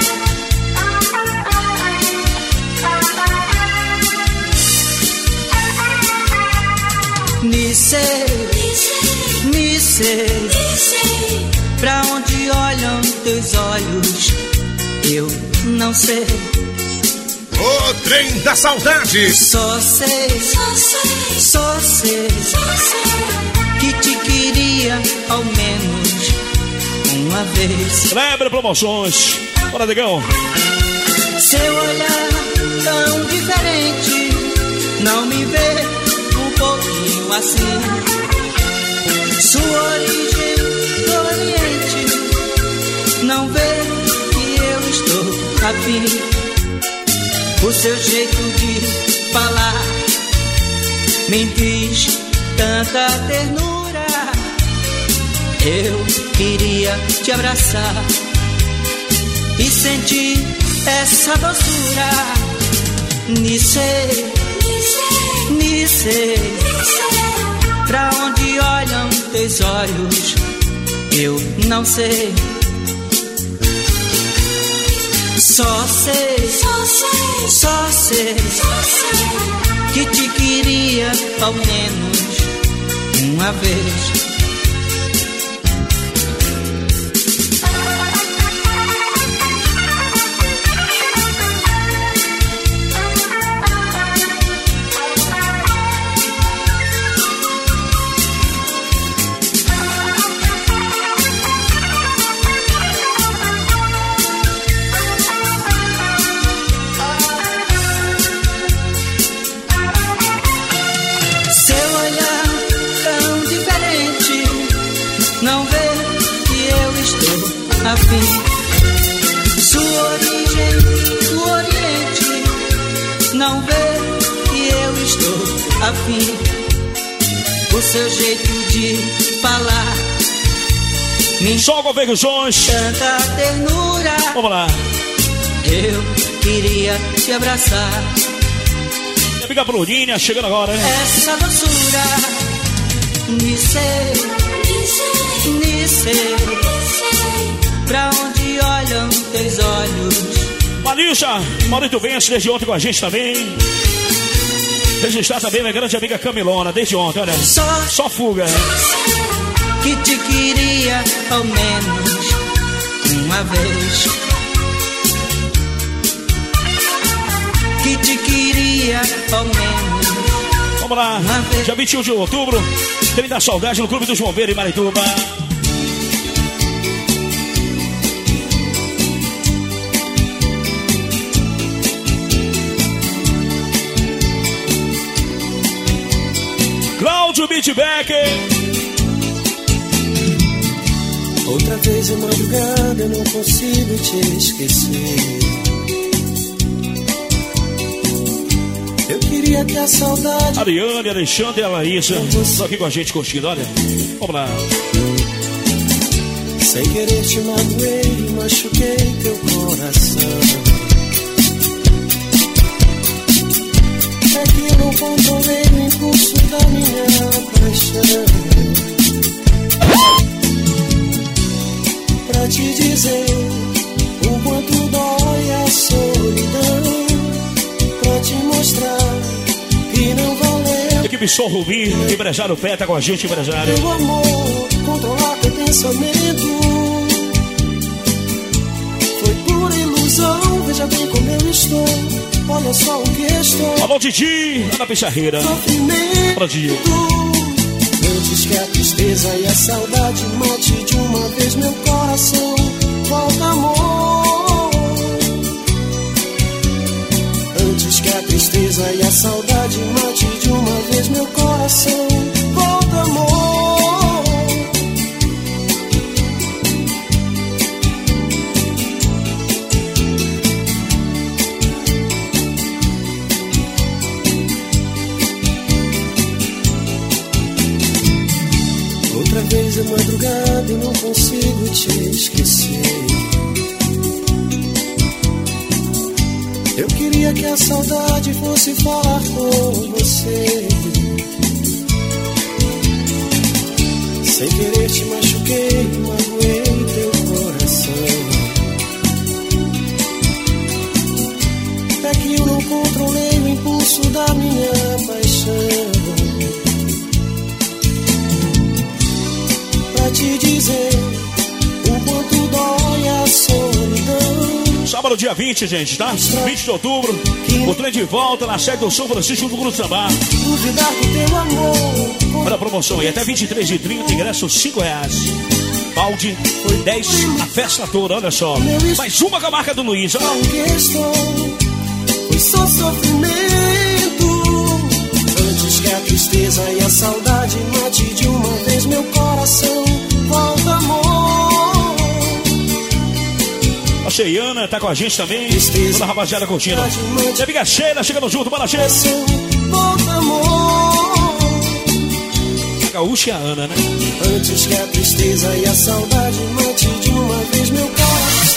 Nice, pra onde olham teus olhos, eu não sei. O Trem da Saudade. Só sei que te queria ao menos uma vez. Lembra promoções. Bora, negão. Seu olhar tão diferente não me vê um pouquinho assim. Sua origem do Oriente não vê que eu estou afim. O seu jeito de falar me diz tanta ternura. Eu queria te abraçar e sentir essa doçura. Nice, pra onde olham teus olhos, eu não sei. Só sei que te queria ao menos uma vez. Afim. Sua origem do Oriente não vê que eu estou afim. O seu jeito de falar me só convicções, tanta ternura. Vamos lá. Eu queria te abraçar. Minha amiga Bruninha chegando agora, hein? Essa doçura. Nice, pra onde olham teus olhos. Malícia, Maurício Vence desde ontem com a gente também. Registrar também minha grande amiga Camilona desde ontem, olha. Só fuga. Que te queria ao menos uma vez. Que te queria ao menos. Vamos lá, dia 21 de outubro, Trem da Saudade no Clube dos Bombeiros em Marituba. Cláudio Beatbacker. Outra vez de madrugada eu não consigo te esquecer. Eu queria que a saudade... Ariane, Alexandre e a Larissa estão aqui com a gente curtindo, olha. Vamos lá. Sem querer te magoei, machuquei teu coração. É que eu não controlei o impulso da minha paixão. Pra te dizer o quanto dói a solidão. Pra te mostrar que não valeu. Equipe Som Rubi, empresário Pé, tá com a gente, empresário. Meu amor, controlar teu pensamento. Foi pura ilusão, veja bem como eu estou. Olha só o que estou. Alô, Didi, lá na Pissarreira. Pra Didi. Antes que a tristeza e a saudade mate de uma vez meu coração. Volta, amor. Antes que a tristeza e a saudade mate de uma vez meu coração. Volta, amor. Outra vez é madrugada e não consigo te esquecer. Eu queria que a saudade fosse falar com você. Sem querer te machuquei, magoei teu coração. É que eu não controlei o impulso da minha paixão. Pra te dizer o quanto dói a solidão. Sábado, dia 20, gente, tá? 20 de outubro. O trem de volta na sede do São Francisco do Grupo Sambá. Duvidar do teu amor. Olha a promoção aí, até 23h30, ingresso R$5. Balde, 10, a festa toda, olha só. Mais uma com a marca do Luiz, ó. Foi só sofrimento. Antes que a tristeza e a saudade mate de uma vez meu coração. Volta, amor. A Cheiana tá com a gente também. Toda a rapaziada curtindo. E a amiga Sheila chegando junto, bora Sheila. Volta, amor. A gaúcha e a Ana, né? Antes que a tristeza e a saudade mate de uma vez meu coração.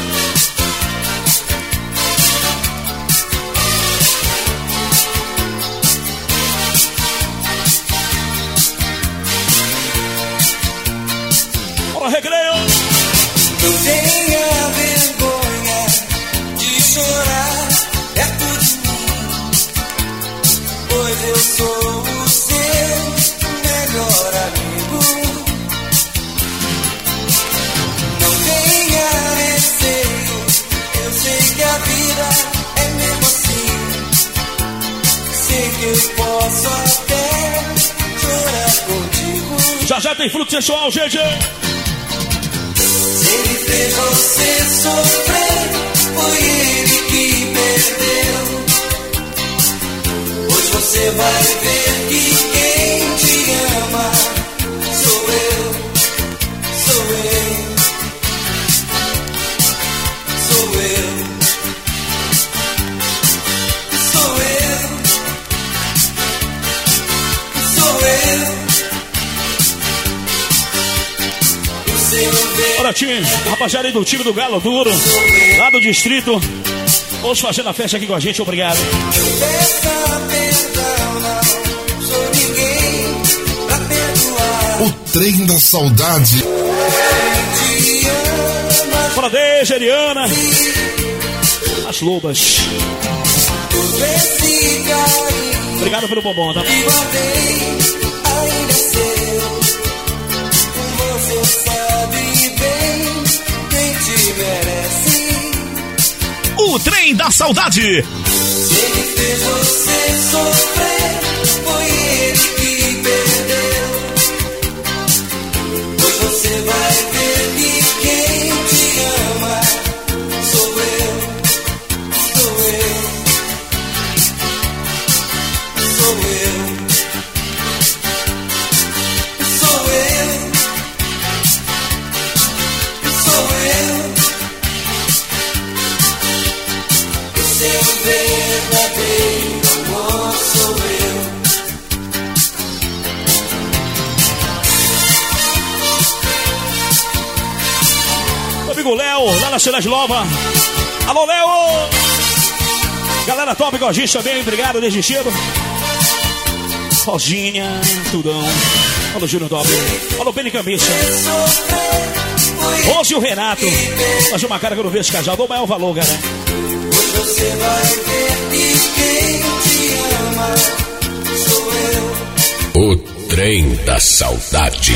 Bora, recreio! Não tenha vergonha de chorar perto de mim, pois eu sou o seu melhor amigo. Não tenha receio, eu sei que a vida é mesmo assim. Sei que eu posso até chorar contigo. Já tem fruto sexual, gente! Se ele fez você sofrer, foi ele que perdeu. Hoje você vai ver que quem te ama sou eu, sou eu, sou eu, sou eu, sou eu. Olha, time, rapaziada aí do time do Galo Duro, lá do distrito. Vamos fazendo a festa aqui com a gente, obrigado. O trem da saudade. Bora, Deja, Eliana. As lobas. Obrigado pelo bombom, tá? O trem da saudade. Se ele fez você sofrer, foi ele que perdeu. Pois você vai ver que quem te ama sou eu, sou eu, sou eu, sou eu, sou eu. Seu verdadeiro amor sou eu. Meu amigo Léo, lá na Cidade Nova. Alô, Léo! Galera top com a gente também, obrigado desde cedo. Rosinha, Tudão. Alô, Júnior Top. Alô, Penny Camisa. Rose e o Renato. Fazer uma cara que eu não vejo esse casal. Dou o maior valor, galera. Você vai ver que quem te ama sou eu. O trem da saudade.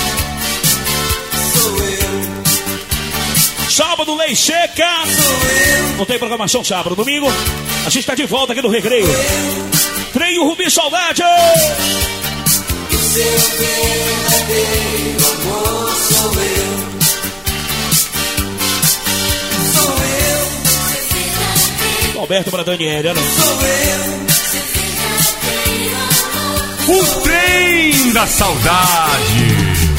Sou eu. Sábado, Lei Seca. Não tem programação sábado. Domingo, a gente tá de volta aqui no Recreio. Trem o Rubi Saudade. O seu verdadeiro amor sou eu. Alberto para Daniela, né? O trem da saudade.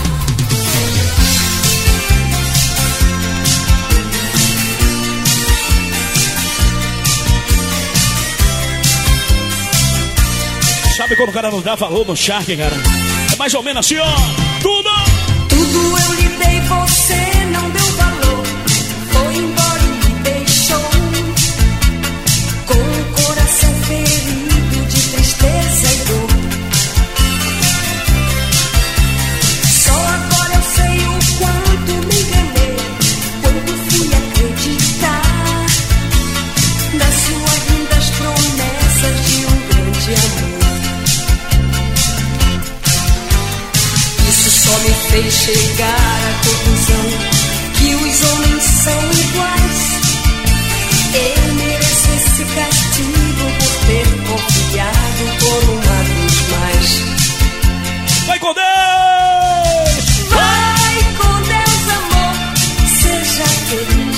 Sabe quando o cara não dá valor no Shark, cara? É mais ou menos assim, ó. Tudo eu lhe dei, você chegar à conclusão que os homens são iguais. Eu mereço esse castigo por ter confiado por uma vez mais. Vai com Deus! Vai com Deus, amor, seja feliz.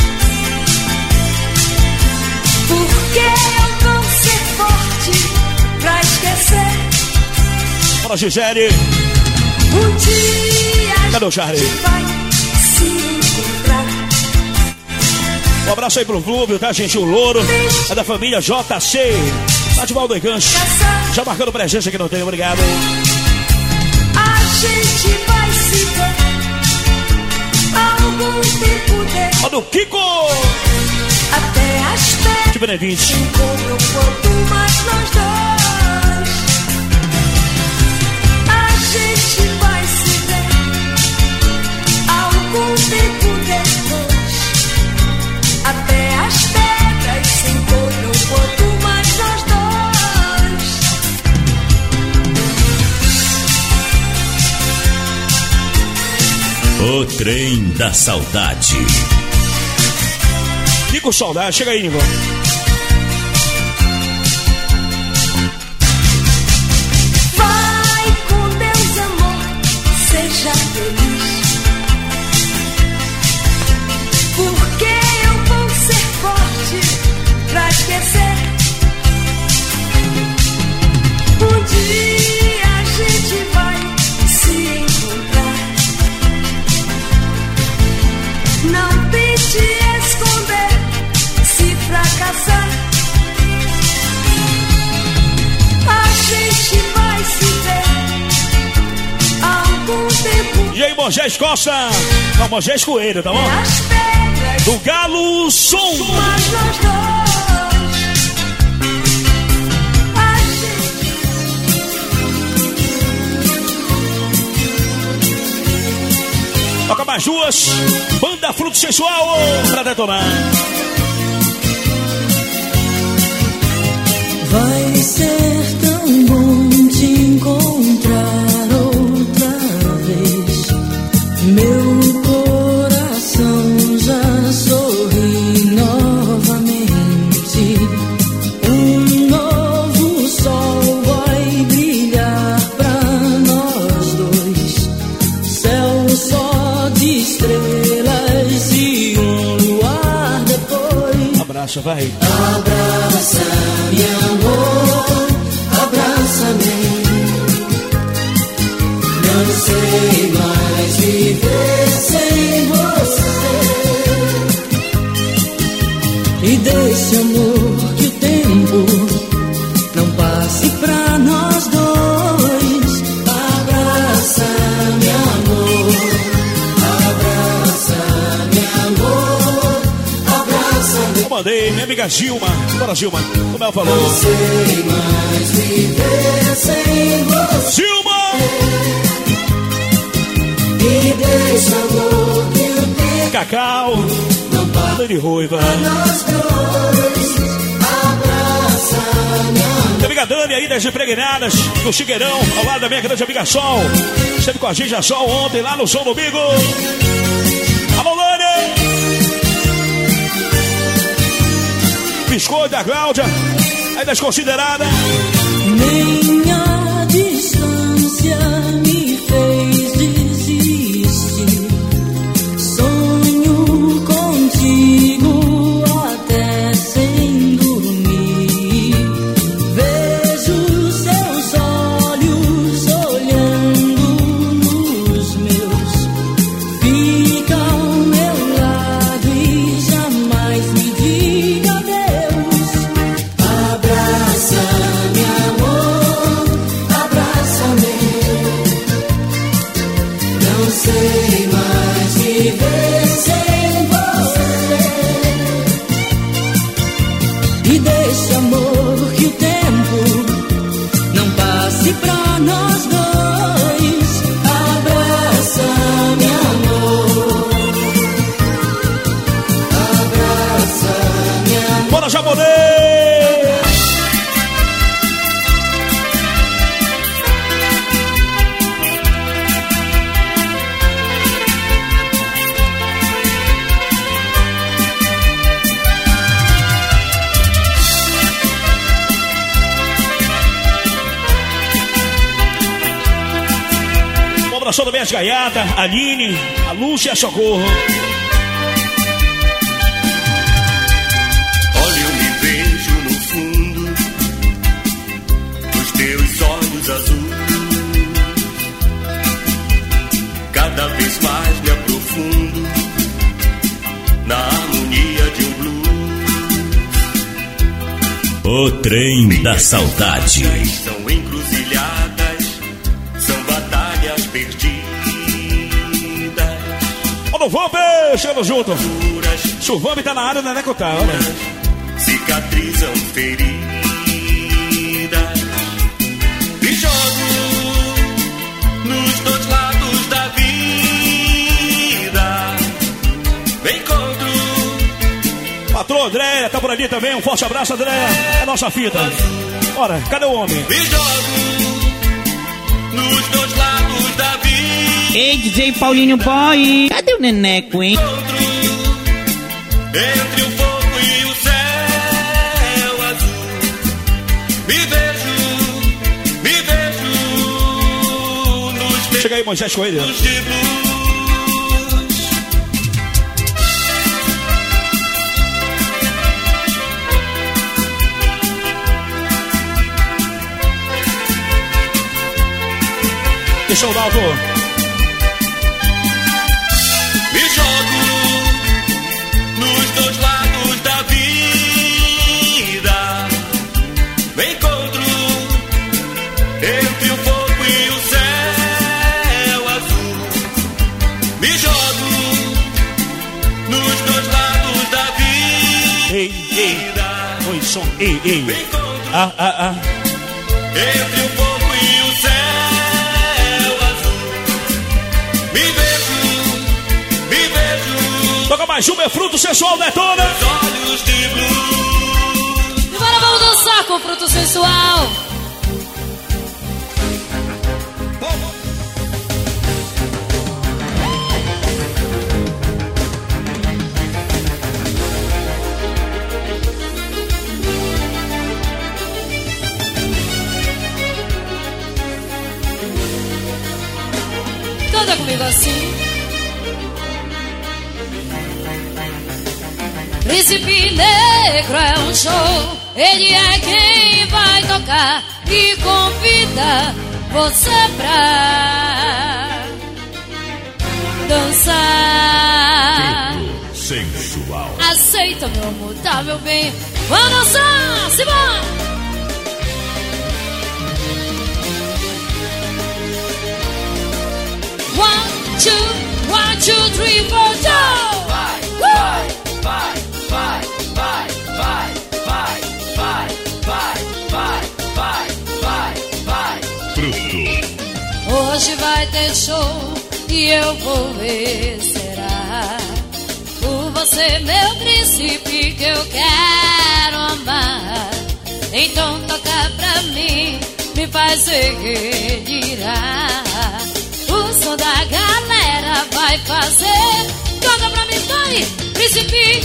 Porque eu vou ser forte pra esquecer. Bora, Gisele! Um dia Cadê o Charlie? vai se encontrar. Um abraço aí pro Flúvio, tá, gente? O Louro. É da família JC. Tá de Valdo e Gancho. Já marcando presença que não tem, obrigado. A gente vai se ver algum tempo depois. Ó do Kiko! Até as pedras de Benedito. se encontram quanto mais nós dois. A gente vai se ver algum tempo depois. Até as pedras se encontram quanto mais nós dois. O trem da saudade. Nico Saudade, chega aí, Nico. Vai com Deus, amor, seja feliz. Porque eu vou ser forte pra esquecer. Um dia a gente vai se encontrar. Não tente esconder se fracassar. A gente vai se ver algum tempo. E aí, Moisés Costa? Não, Moisés Coelho, tá bom? As pedras Do Galo Som. mas nós dois. A gente Toca mais duas. Banda Fruto Sensual pra detonar. Vai ser tão bom te encontrar outra vez. Meu coração já sorri novamente. Um novo sol vai brilhar pra nós dois. Céu só de estrelas e um luar depois. Abraça, vai. Abraça-me, amor, abraça-me. Não sei mais viver sem você. E desse amor que o tempo não passe pra nós dois. Abraça-me, amor, abraça-me, amor, abraça-me. Eu mandei, minha amiga Gilma. Bora, Gilma. Como ela falou. Não sei mais viver sem você. Gilma! E desse amor que o tempo Cacau. não passa Lady Ruiva. pra nós dois. Abraça-me, amor. Minha amiga Dani aí das Impregnadas, do Chigueirão, ao lado da minha grande amiga Sol. Esteve com a gente a Sol ontem lá no Som do Bigo. Alô, Lani! Biscoito da Cláudia, aí das Consideradas. Nem a distância me fez desistir. Sonho contigo até sem dormir. Vejo seus olhos olhando nos meus. Fica ao meu lado e jamais me diga adeus. Abraça-me, amor, abraça-me. Não sei mais viver sem você. E desse amor que o tempo não passe pra nós dois. Abraça-me, amor, abraça-me, amor. Bora, Japonês! pessoal do Beijo Gaiata, a Aline, a Lúcia, a Socorro. Olha, eu me vejo no fundo dos teus olhos azuis. Cada vez mais me aprofundo na harmonia de um blues. O trem da saudade. São encruzilhadas, são batalhas perdidas. Olha o Vamp, chegando junto. Se o Vamp tá na área, não é que eu tá, olha. Cicatrizam feridas. E jogo nos dois lados da vida. Bem contra. Patroa Andréia, tá por ali também. Um forte abraço, Andréia. É nossa fita. Bora, cadê o homem? E jogo nos dois lados da vida. Ei, DJ Paulinho Boy. Cadê o neneco, hein? Entre o fogo e o céu azul. Me vejo nos. Chega aí, Moisés Coelho. Deixa eu dar Me jogo nos dois lados da vida. Me encontro entre o fogo e o céu azul. Me jogo nos dois lados da vida. Ei, oi, som, ei. Entre o fogo e o céu azul. Me vejo. Toca mais uma, é fruto sensual, detona. Olhos de blues. E agora vamos dançar com fruto sensual. Canta comigo assim. Príncipe Negro é um show. Ele é quem vai tocar e convida você pra dançar. Sensual. Aceita, meu amor, tá, meu bem. Vamos dançar, Simão. One, two, three, four, go! Hoje vai ter show e eu vou ver, será? Por você, meu príncipe, que eu quero amar. Então toca pra mim, me faz delirar. O som da galera vai fazer. Toca pra mim, Tony, príncipe.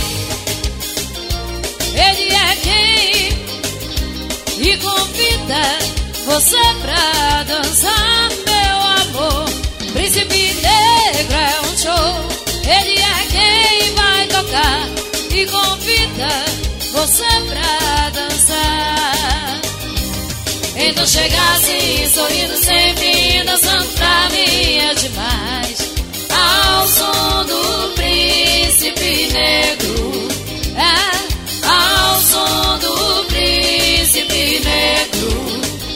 Ele é quem e convida você pra dançar, meu amor. Príncipe Negro é um show. Ele é quem vai tocar e convida você pra dançar. Então chega assim, sorrindo sempre, dançando pra mim é demais. Ao som do Príncipe Negro, ao som do Príncipe Negro,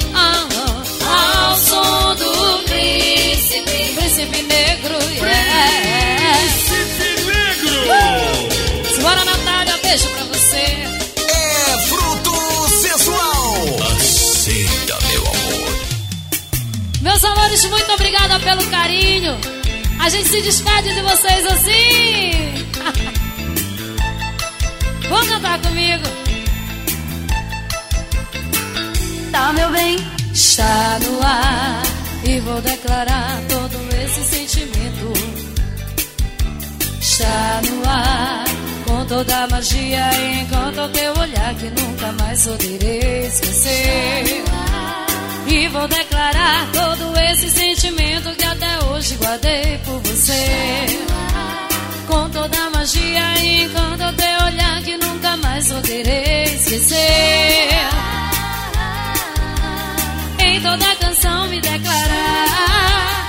ao som do Príncipe Negro, Príncipe Negro. Simbora, Natália, beijo pra você. É fruto sensual. Aceita, meu amor. Meus amores, muito obrigada pelo carinho. A gente se despede de vocês assim. Vamos cantar comigo. Tá, meu bem. Está no ar e vou declarar todo esse sentimento. Está no ar com toda a magia e encanto ao teu olhar que nunca mais poderei esquecer. E vou declarar todo esse sentimento que até hoje hoje guardei por você. Com toda a magia e encanto teu olhar que nunca mais poderei esquecer. Em toda canção me declarar,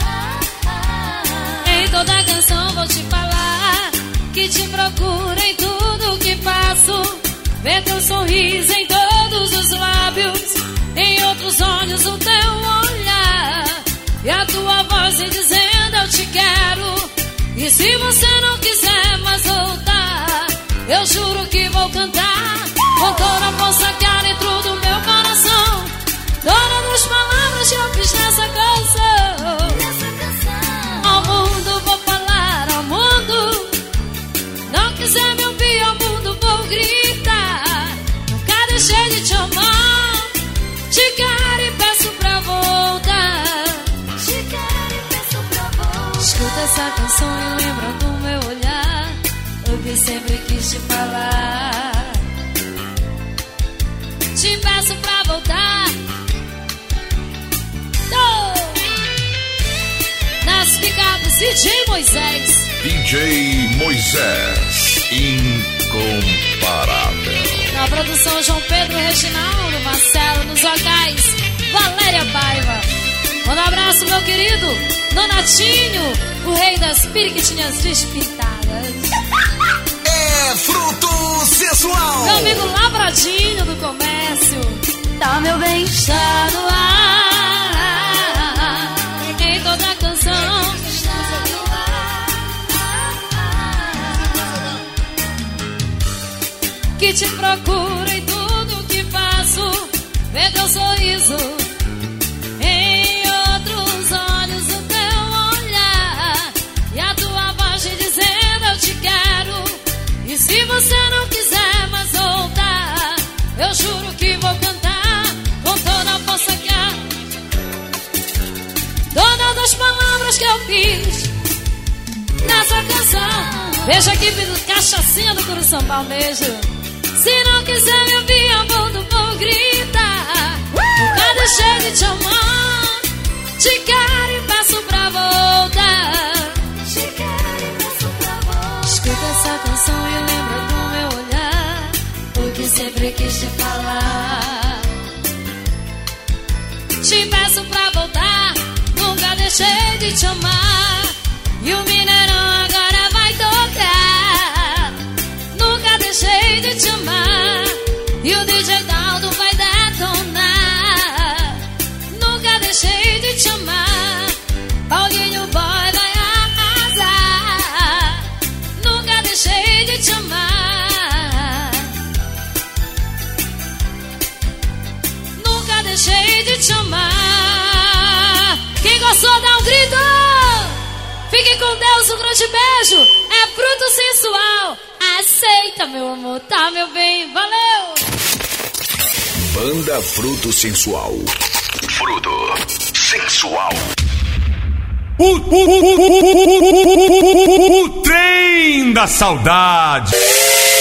em toda canção vou te falar que te procuro em tudo que faço. Ver teu sorriso em todos os lábios, em outros olhos o teu olhar, e a tua voz me dizendo eu te quero. E se você não quiser mais voltar, eu juro que vou cantar com toda a força que há dentro do meu coração. Todas as palavras que eu fiz nessa canção. Ao mundo vou falar, ao mundo. Não quiser me ouvir, ao mundo vou gritar. Nunca deixei de te amar. Te quero e peço pra voltar. Te quero e peço pra voltar. Escuta essa canção e lembra do meu olhar. O que sempre quis te falar. Te peço pra voltar. Nas picadas, DJ Moisés. DJ Moisés, incomparável. Na produção, João Pedro, Reginaldo, Marcelo, nos vocais, Valéria Paiva. Manda um abraço, meu querido Donatinho, o rei das periquitinhas despintadas. É fruto sensual. Meu amigo Lavradinho do comércio. Tá meu bem, está no ar. Em toda a canção que te procuro em tudo que faço. Vê teu sorriso em outros olhos, o teu olhar, e a tua voz me dizendo eu te quero. E se você não quiser mais voltar, eu juro que vou cantar com toda a força que há. Todas as palavras que eu fiz nessa canção. Beijo aqui pelo Cachacinha do Curuçambá, um beijo. Se não quiser me ouvir, ao mundo vou gritar. Nunca deixei de te amar. Te quero e peço pra voltar. Te quero e peço pra voltar. Escuta essa canção e lembra do meu olhar. O que sempre quis te falar. Te peço pra voltar. Nunca deixei de te amar. E o Mineirão agora vai tocar. Nunca deixei de te amar. E o DJ Daldo vai detonar. Nunca deixei de te amar. Paulinho Boy vai arrasar. Nunca deixei de te amar. Nunca deixei de te amar. Quem gostou dá um grito. Fique com Deus, um grande beijo. É fruto sensual. Aceita, meu amor, tá, meu bem? Valeu! Banda Fruto Sensual. Fruto Sensual. O trem da saudade.